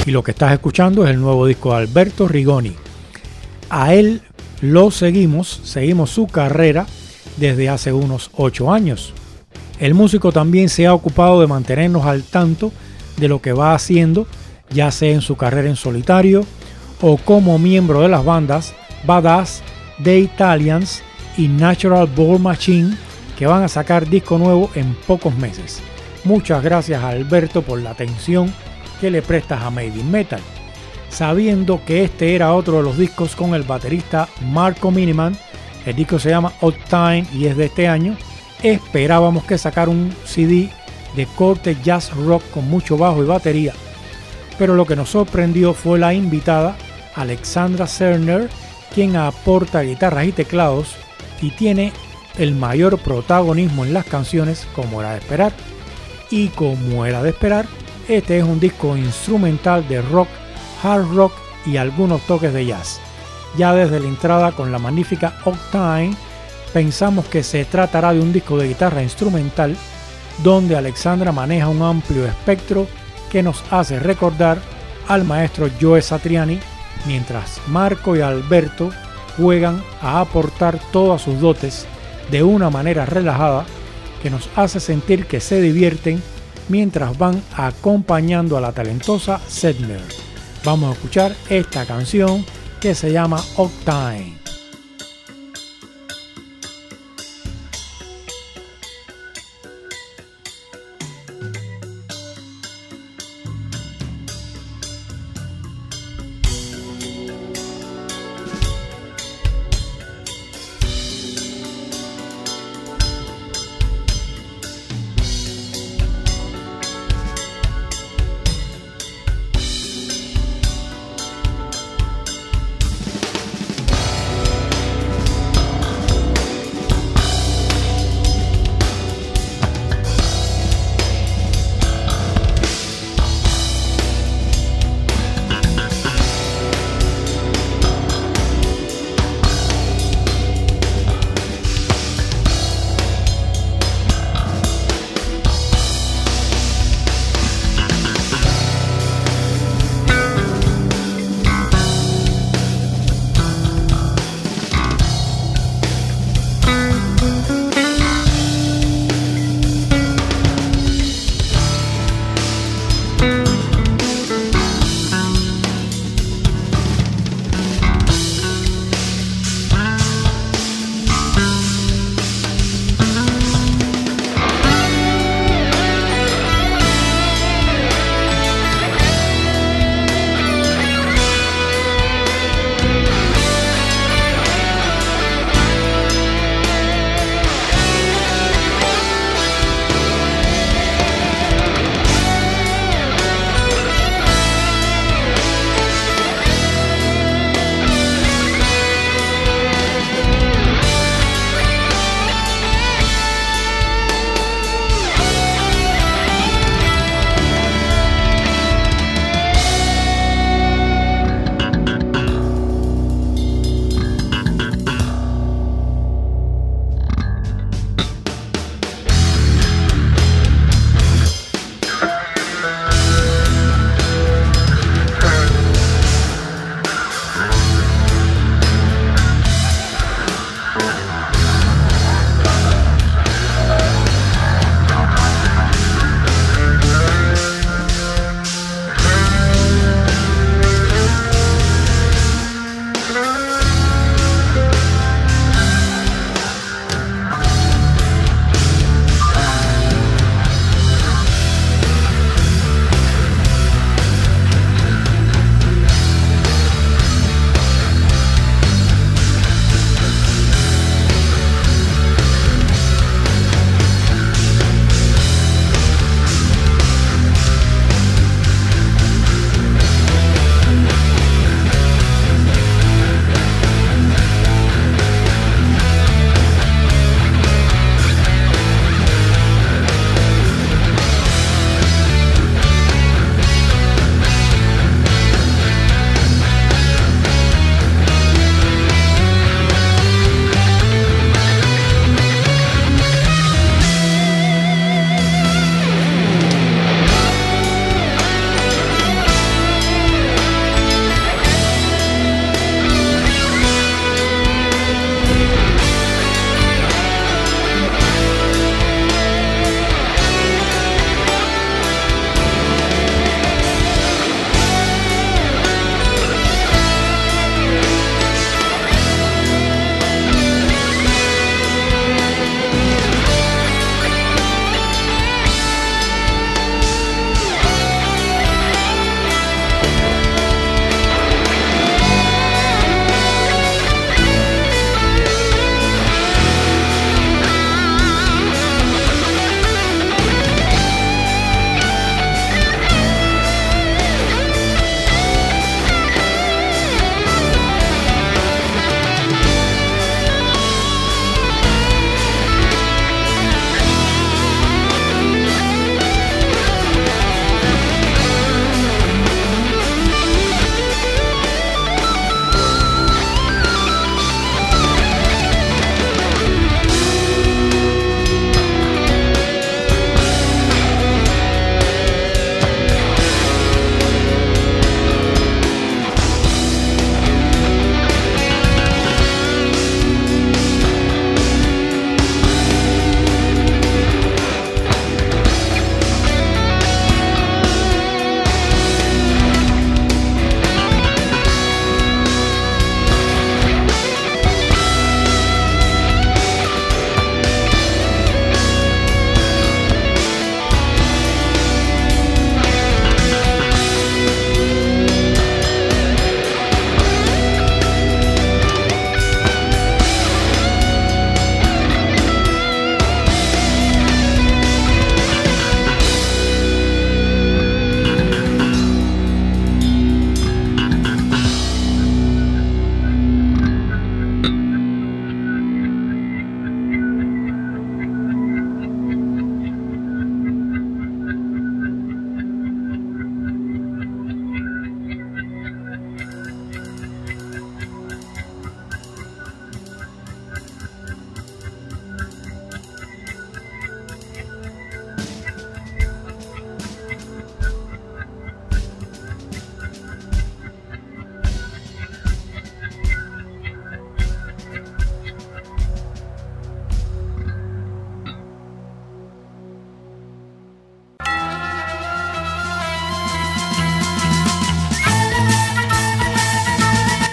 Y lo que estás escuchando es el nuevo disco de Alberto Rigoni. A él lo seguimos, seguimos su carrera desde hace unos ocho años. El músico también se ha ocupado de mantenernos al tanto de lo que va haciendo, ya sea en su carrera en solitario o como miembro de las bandas Badass, The Italians y Natural Born Machine, que van a sacar disco nuevo en pocos meses. Muchas gracias a Alberto por la atención que le prestas a Made in Metal. Sabiendo que este era otro de los discos con el baterista Marco Miniman, el disco se llama Odd Time y es de este año, esperábamos que sacara un C D de corte jazz rock con mucho bajo y batería, pero lo que nos sorprendió fue la invitada Alexandra Cerner, quien aporta guitarras y teclados y tiene el mayor protagonismo en las canciones, como era de esperar. Y como era de esperar, este es un disco instrumental de rock, hard rock y algunos toques de jazz. Ya desde la entrada con la magnífica Odd Time, pensamos que se tratará de un disco de guitarra instrumental donde Alexandra maneja un amplio espectro que nos hace recordar al maestro Joe Satriani, mientras Marco y Alberto juegan a aportar todas sus dotes de una manera relajada que nos hace sentir que se divierten mientras van acompañando a la talentosa Sedner. Vamos a escuchar esta canción que se llama Odd Time.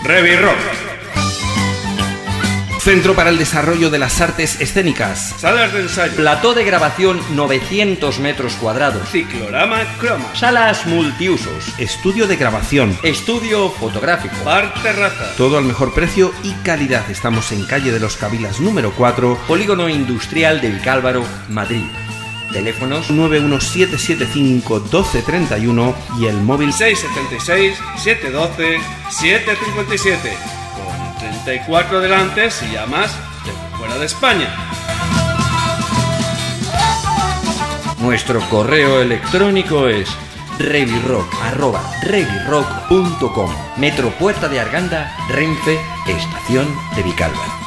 Revirock. Centro para el Desarrollo de las Artes Escénicas. Salas de ensayo. Plató de grabación novecientos metros cuadrados. Ciclorama Croma. Salas multiusos. Estudio de grabación. Estudio fotográfico. Bar terraza. Todo al mejor precio y calidad. Estamos en calle de los Cabilas número cuatro, Polígono Industrial de Vicálvaro, Madrid. Teléfonos nueve uno siete siete cinco uno dos tres uno y el móvil seis siete seis siete uno dos siete cinco siete. treinta y cuatro delante si llamas de fuera de España. Nuestro correo electrónico es revirock arroba revirock punto com. Metro Puerta de Arganda, Renfe, Estación de Vicálvaro.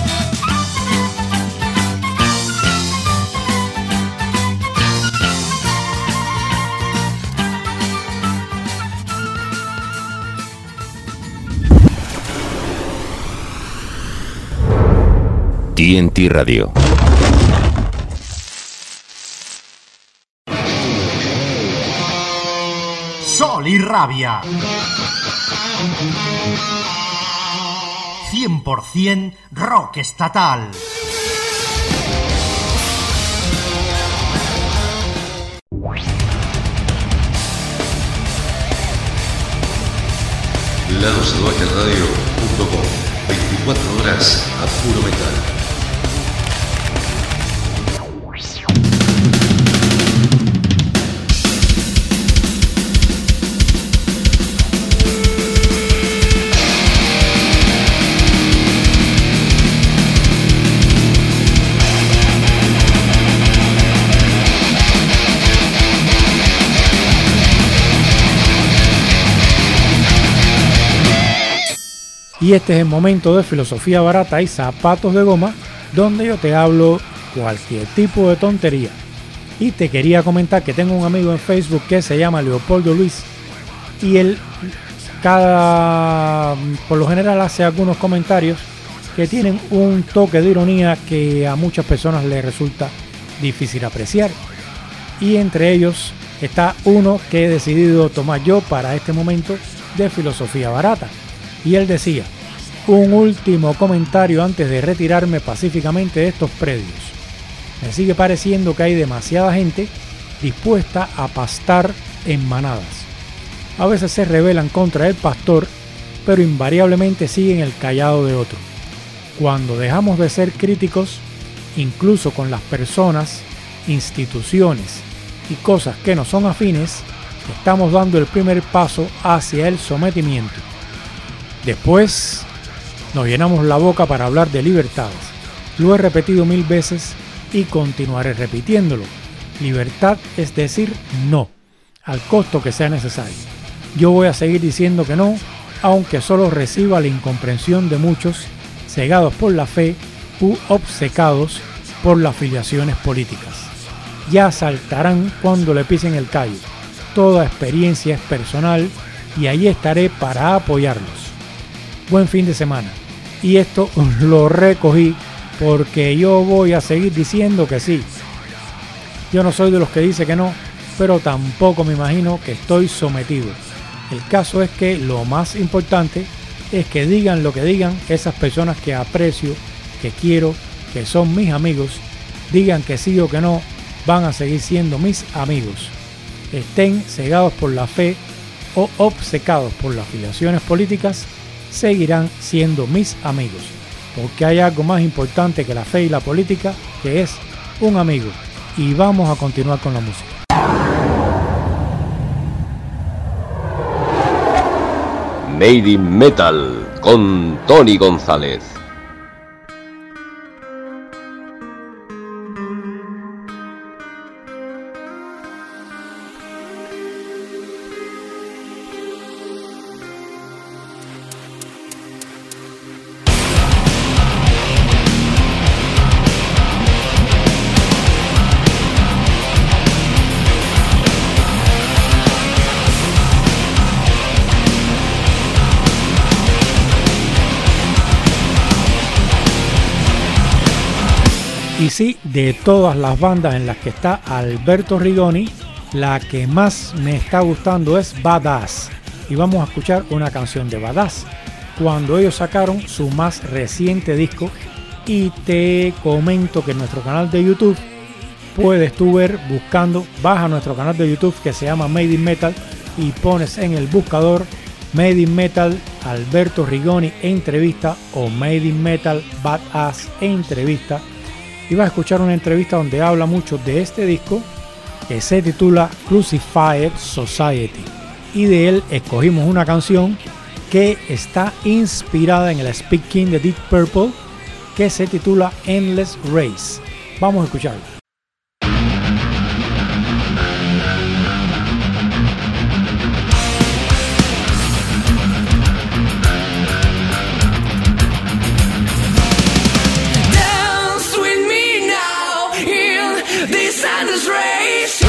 T N T Radio. Sol y Rabia. cien por ciento rock estatal. lado salvaje radio punto com. veinticuatro horas a puro metal. Y este es el momento de filosofía barata y zapatos de goma, donde yo te hablo cualquier tipo de tontería. Y te quería comentar que tengo un amigo en Facebook que se llama Leopoldo Luis, y él cada por lo general hace algunos comentarios que tienen un toque de ironía que a muchas personas les resulta difícil apreciar. Y entre ellos está uno que he decidido tomar yo para este momento de filosofía barata. Y él decía: un último comentario antes de retirarme pacíficamente de estos predios. Me sigue pareciendo que hay demasiada gente dispuesta a pastar en manadas. A veces se rebelan contra el pastor, pero invariablemente siguen el callado de otro. Cuando dejamos de ser críticos, incluso con las personas, instituciones y cosas que no son afines, estamos dando el primer paso hacia el sometimiento. Después nos llenamos la boca para hablar de libertades. Lo he repetido mil veces y continuaré repitiéndolo. Libertad es decir no, al costo que sea necesario. Yo voy a seguir diciendo que no, aunque solo reciba la incomprensión de muchos cegados por la fe u obcecados por las filiaciones políticas. Ya saltarán cuando le pisen el callo. Toda experiencia es personal y ahí estaré para apoyarlos. Buen fin de semana. Y esto lo recogí porque yo voy a seguir diciendo que sí. Yo no soy de los que dice que no, pero tampoco me imagino que estoy sometido. El caso es que lo más importante es que digan lo que digan esas personas que aprecio, que quiero, que son mis amigos, digan que sí o que no, van a seguir siendo mis amigos. Estén cegados por la fe o obcecados por las afiliaciones políticas, seguirán siendo mis amigos, porque hay algo más importante que la fe y la política, que es un amigo. Y vamos a continuar con la música. Made in Metal con Tony González. Y sí, de todas las bandas en las que está Alberto Rigoni, la que más me está gustando es Badass. Y vamos a escuchar una canción de Badass. cuando ellos sacaron su más reciente disco. Y te comento que en nuestro canal de YouTube puedes tú ver buscando, vas a nuestro canal de YouTube que se llama Made in Metal y pones en el buscador Made in Metal Alberto Rigoni entrevista o Made in Metal Badass entrevista, y vas a escuchar una entrevista donde habla mucho de este disco que se titula Crucified Society, y de él escogimos una canción que está inspirada en el Speak King de Deep Purple, que se titula Endless Race. Vamos a escucharlo. Dance with me now in this endless race.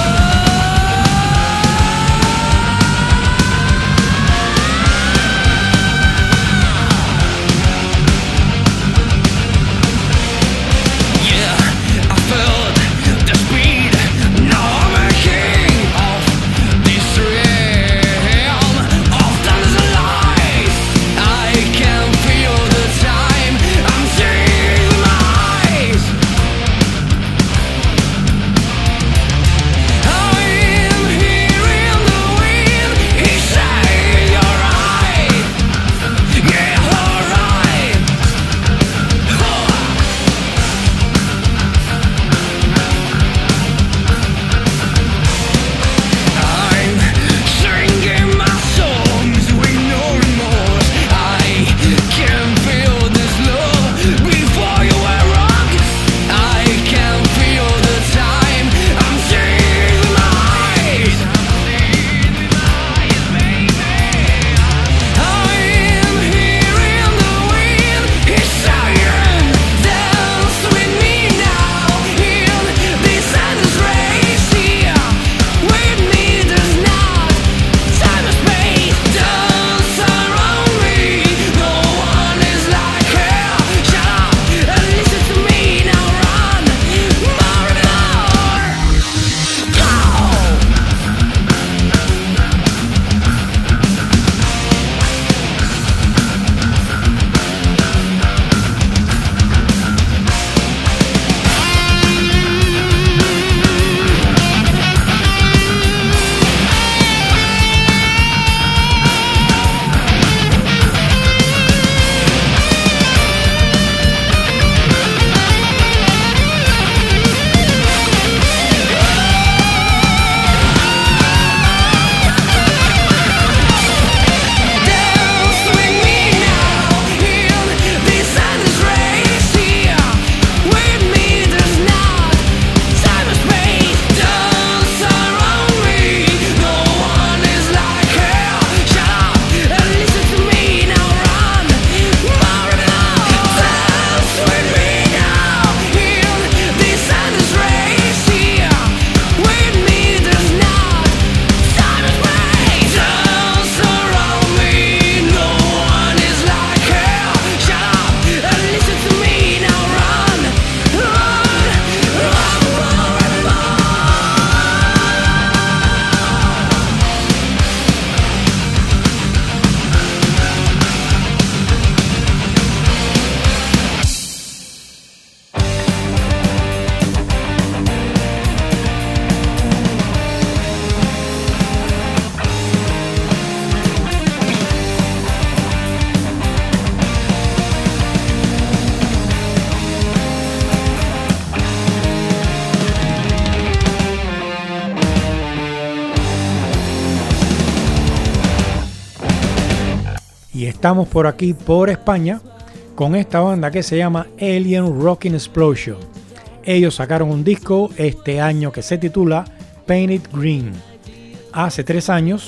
Y estamos por aquí, por España, con esta banda que se llama Alien Rockin' Explosion. Ellos sacaron un disco este año que se titula Painted Green. Hace tres años,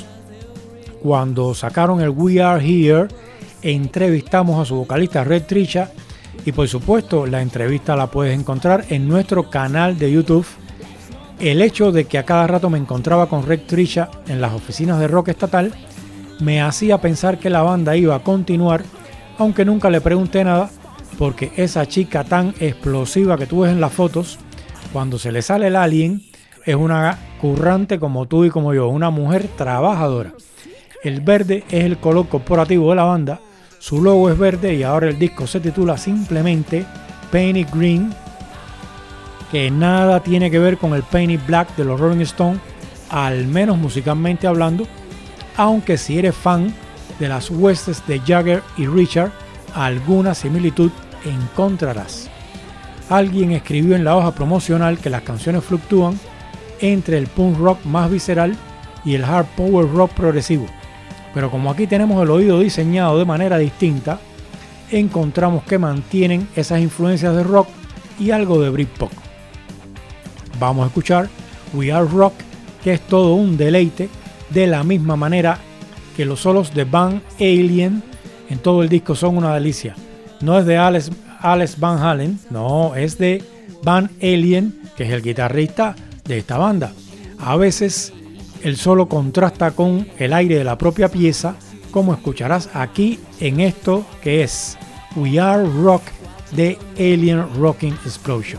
cuando sacaron el We Are Here, entrevistamos a su vocalista Red Tricha, y por supuesto la entrevista la puedes encontrar en nuestro canal de YouTube. El hecho de que a cada rato me encontraba con Red Tricha en las oficinas de Rock Estatal me hacía pensar que la banda iba a continuar, aunque nunca le pregunté nada, porque esa chica tan explosiva que tú ves en las fotos, cuando se le sale el alien, es una currante como tú y como yo, una mujer trabajadora. El verde es el color corporativo de la banda, Su logo es verde y ahora el disco se titula simplemente Paint It Green, que nada tiene que ver con el Paint It Black de los Rolling Stones, al menos musicalmente hablando, aunque si eres fan de las huestes de Jagger y Richard, alguna similitud encontrarás. Alguien escribió en la hoja promocional que las canciones fluctúan entre el punk rock más visceral y el hard power rock progresivo, pero como aquí tenemos el oído diseñado de manera distinta, encontramos que mantienen esas influencias de rock y algo de Britpop. Vamos a escuchar We Are Rock, que es todo un deleite, de la misma manera que los solos de Van Halen en todo el disco son una delicia. No es de Alex, Alex Van Halen, no, es de Van Halen, que es el guitarrista de esta banda. A veces el solo contrasta con el aire de la propia pieza, como escucharás aquí en esto que es We Are Rock de Alien Rocking Explosion.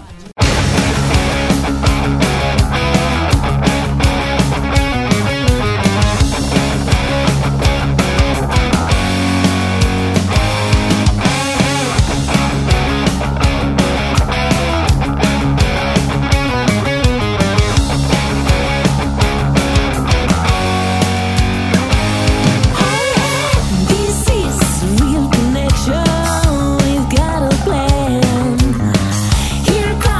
Here comes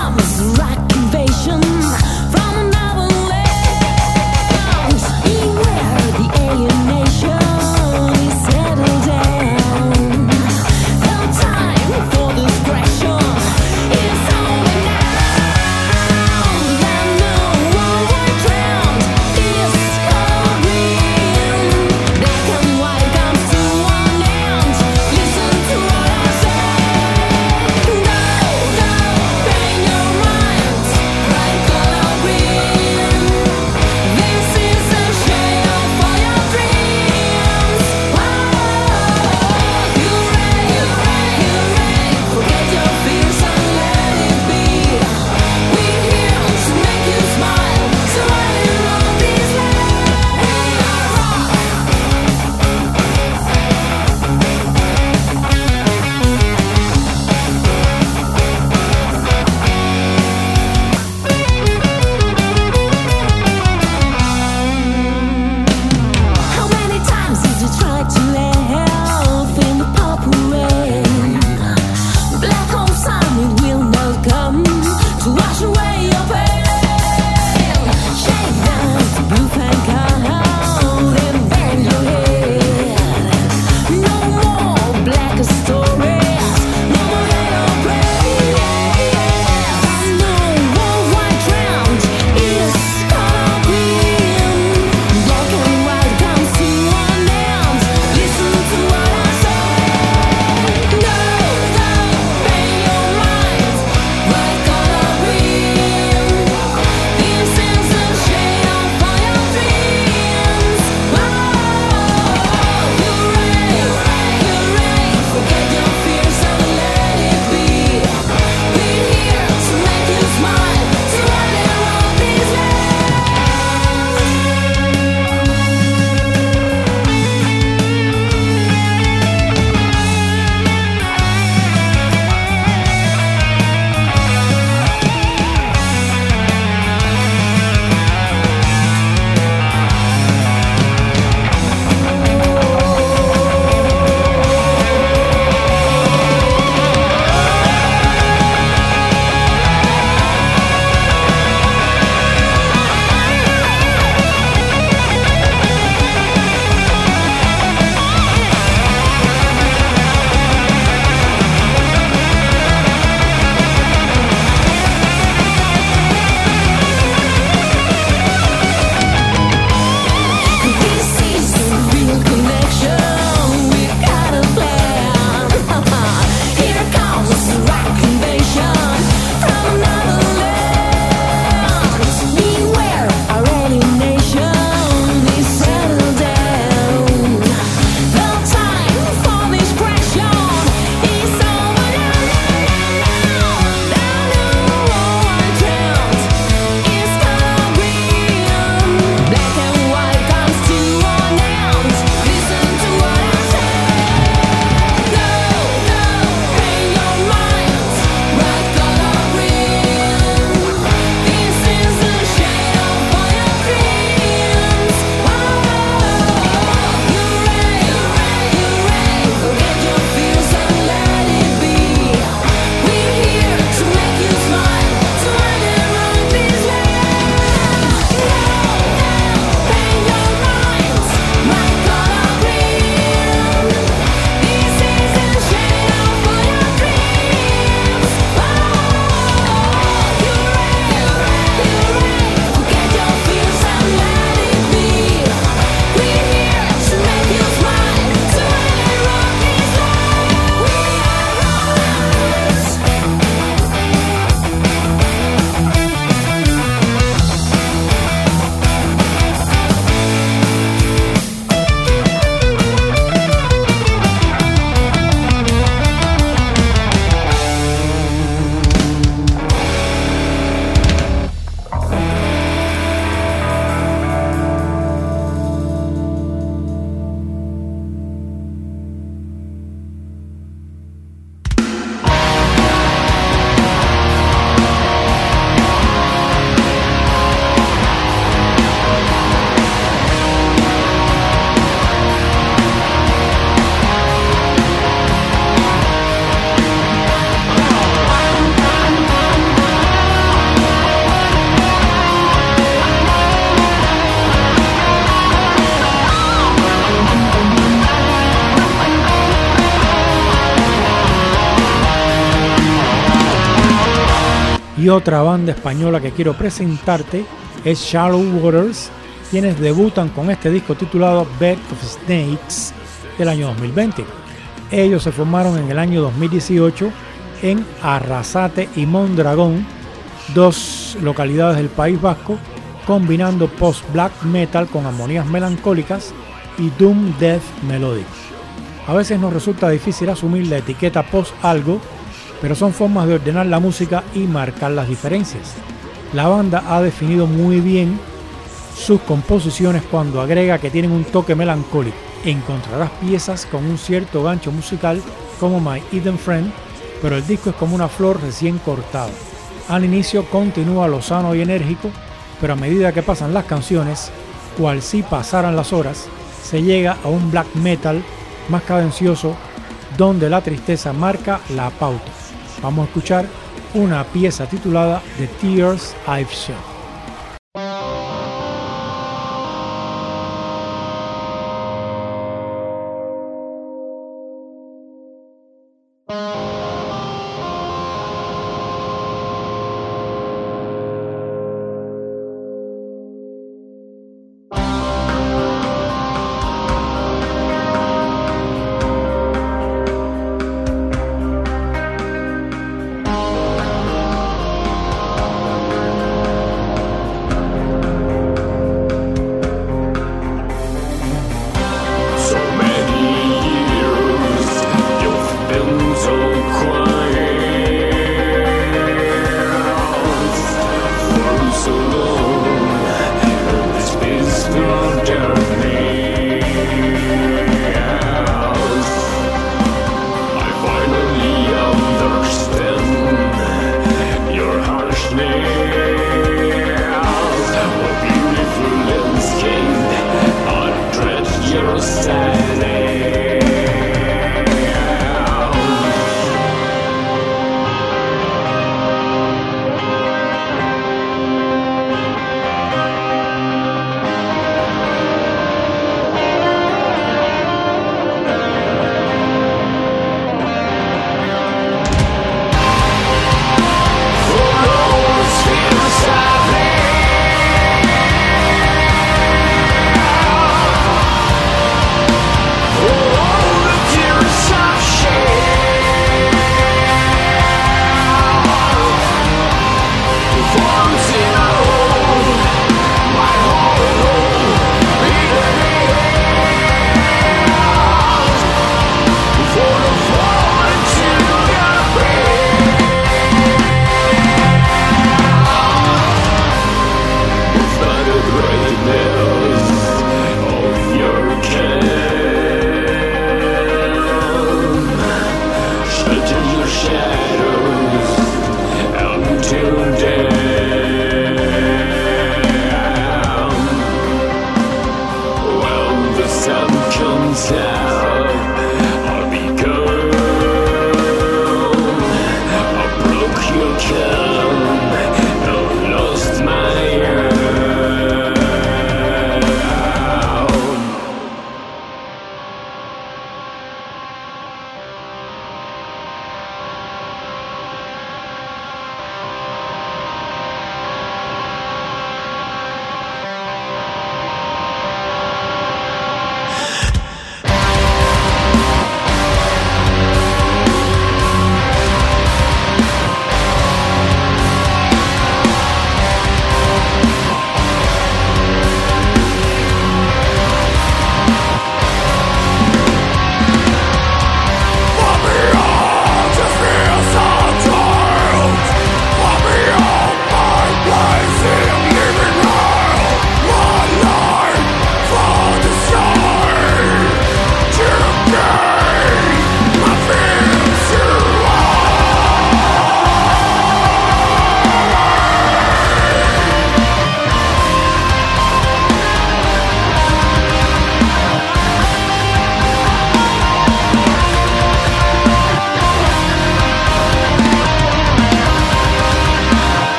Y otra banda española que quiero presentarte es Shallow Waters, quienes debutan con este disco titulado Bed of Snakes del año dos mil veinte. Ellos se formaron en el año dos mil dieciocho en Arrasate y Mondragón, dos localidades del País Vasco, combinando post-black metal con armonías melancólicas y doom death melódico. A veces nos resulta difícil asumir la etiqueta post-algo, pero son formas de ordenar la música y marcar las diferencias. La banda ha definido muy bien sus composiciones cuando agrega que tienen un toque melancólico. Encontrarás piezas con un cierto gancho musical como My Eden Friend, pero el disco es como una flor recién cortada. Al inicio continúa lo sano y enérgico, pero a medida que pasan las canciones, cual si pasaran las horas, se llega a un black metal más cadencioso, donde la tristeza marca la pauta. Vamos a escuchar una pieza titulada The Tears I've Shed.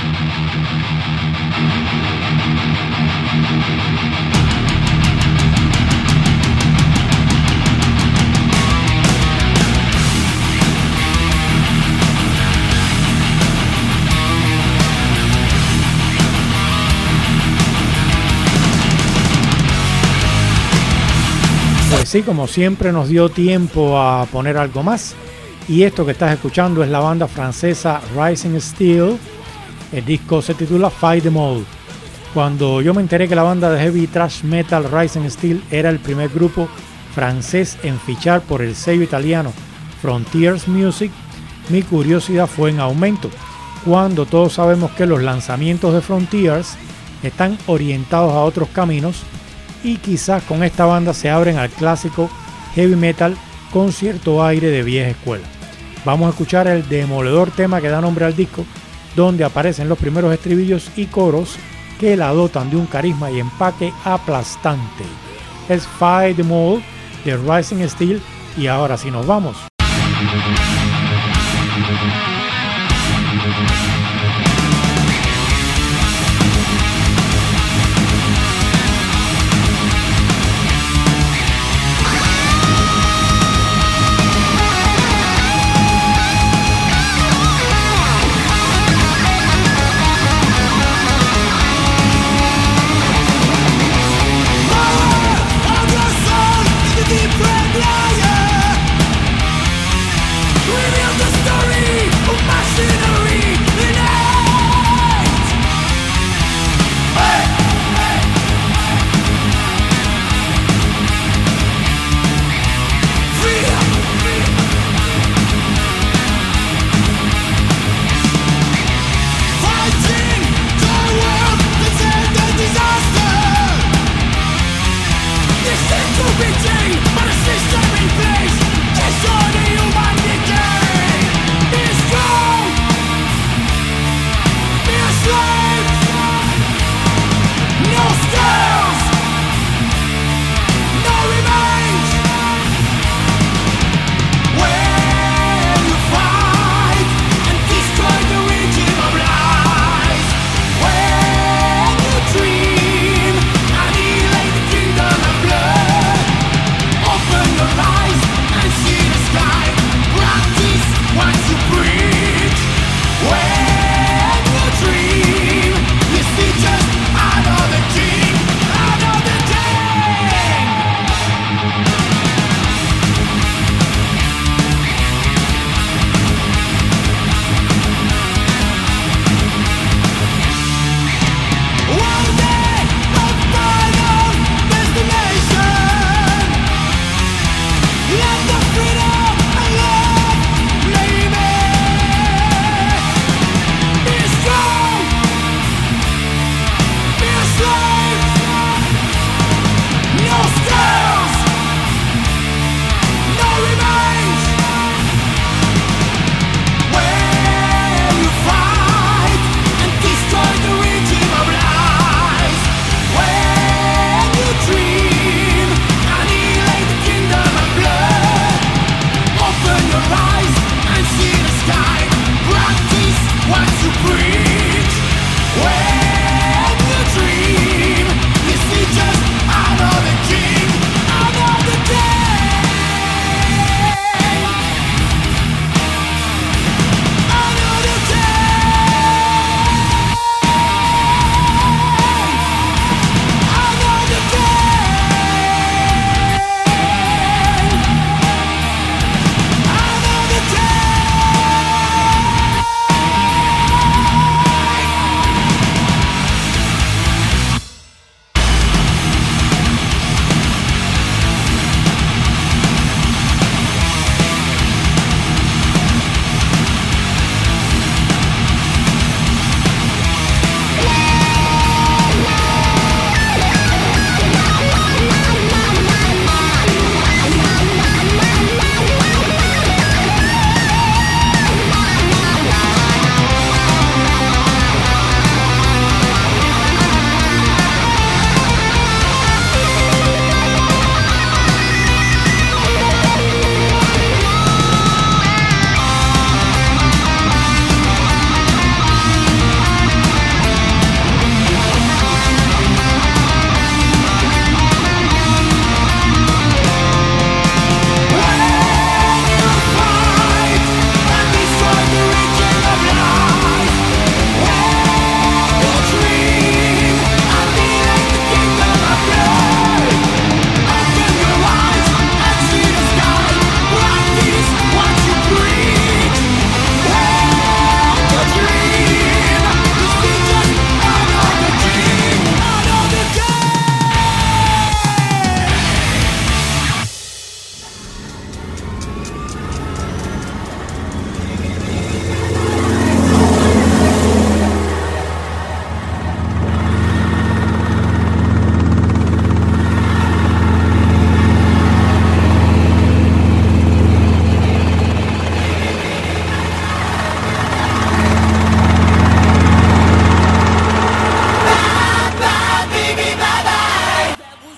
Pues sí, como siempre nos dio tiempo a poner algo más. Y esto que estás escuchando es la banda francesa Rising Steel. El disco se titula Fight Them All. Cuando yo me enteré que la banda de heavy thrash metal Rising Steel era el primer grupo francés en fichar por el sello italiano Frontiers Music, mi curiosidad fue en aumento, cuando todos sabemos que los lanzamientos de Frontiers están orientados a otros caminos y quizás con esta banda se abren al clásico heavy metal con cierto aire de vieja escuela. Vamos a escuchar el demoledor tema que da nombre al disco, donde aparecen los primeros estribillos y coros que la dotan de un carisma y empaque aplastante. Es Fight Them All de Rising Steel y ahora sí nos vamos. Reveal the story of machinery in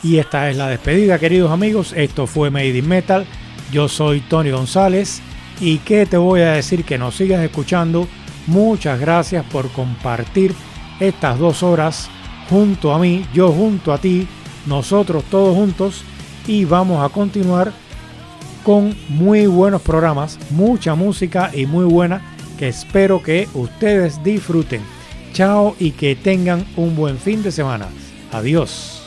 Y esta es la despedida, queridos amigos. Esto fue Made in Metal. Yo soy Tony González. Y qué te voy a decir, que nos sigas escuchando. Muchas gracias por compartir estas dos horas junto a mí, yo junto a ti, nosotros todos juntos. Y vamos a continuar con muy buenos programas, mucha música y muy buena, que espero que ustedes disfruten. Chao y que tengan un buen fin de semana. Adiós.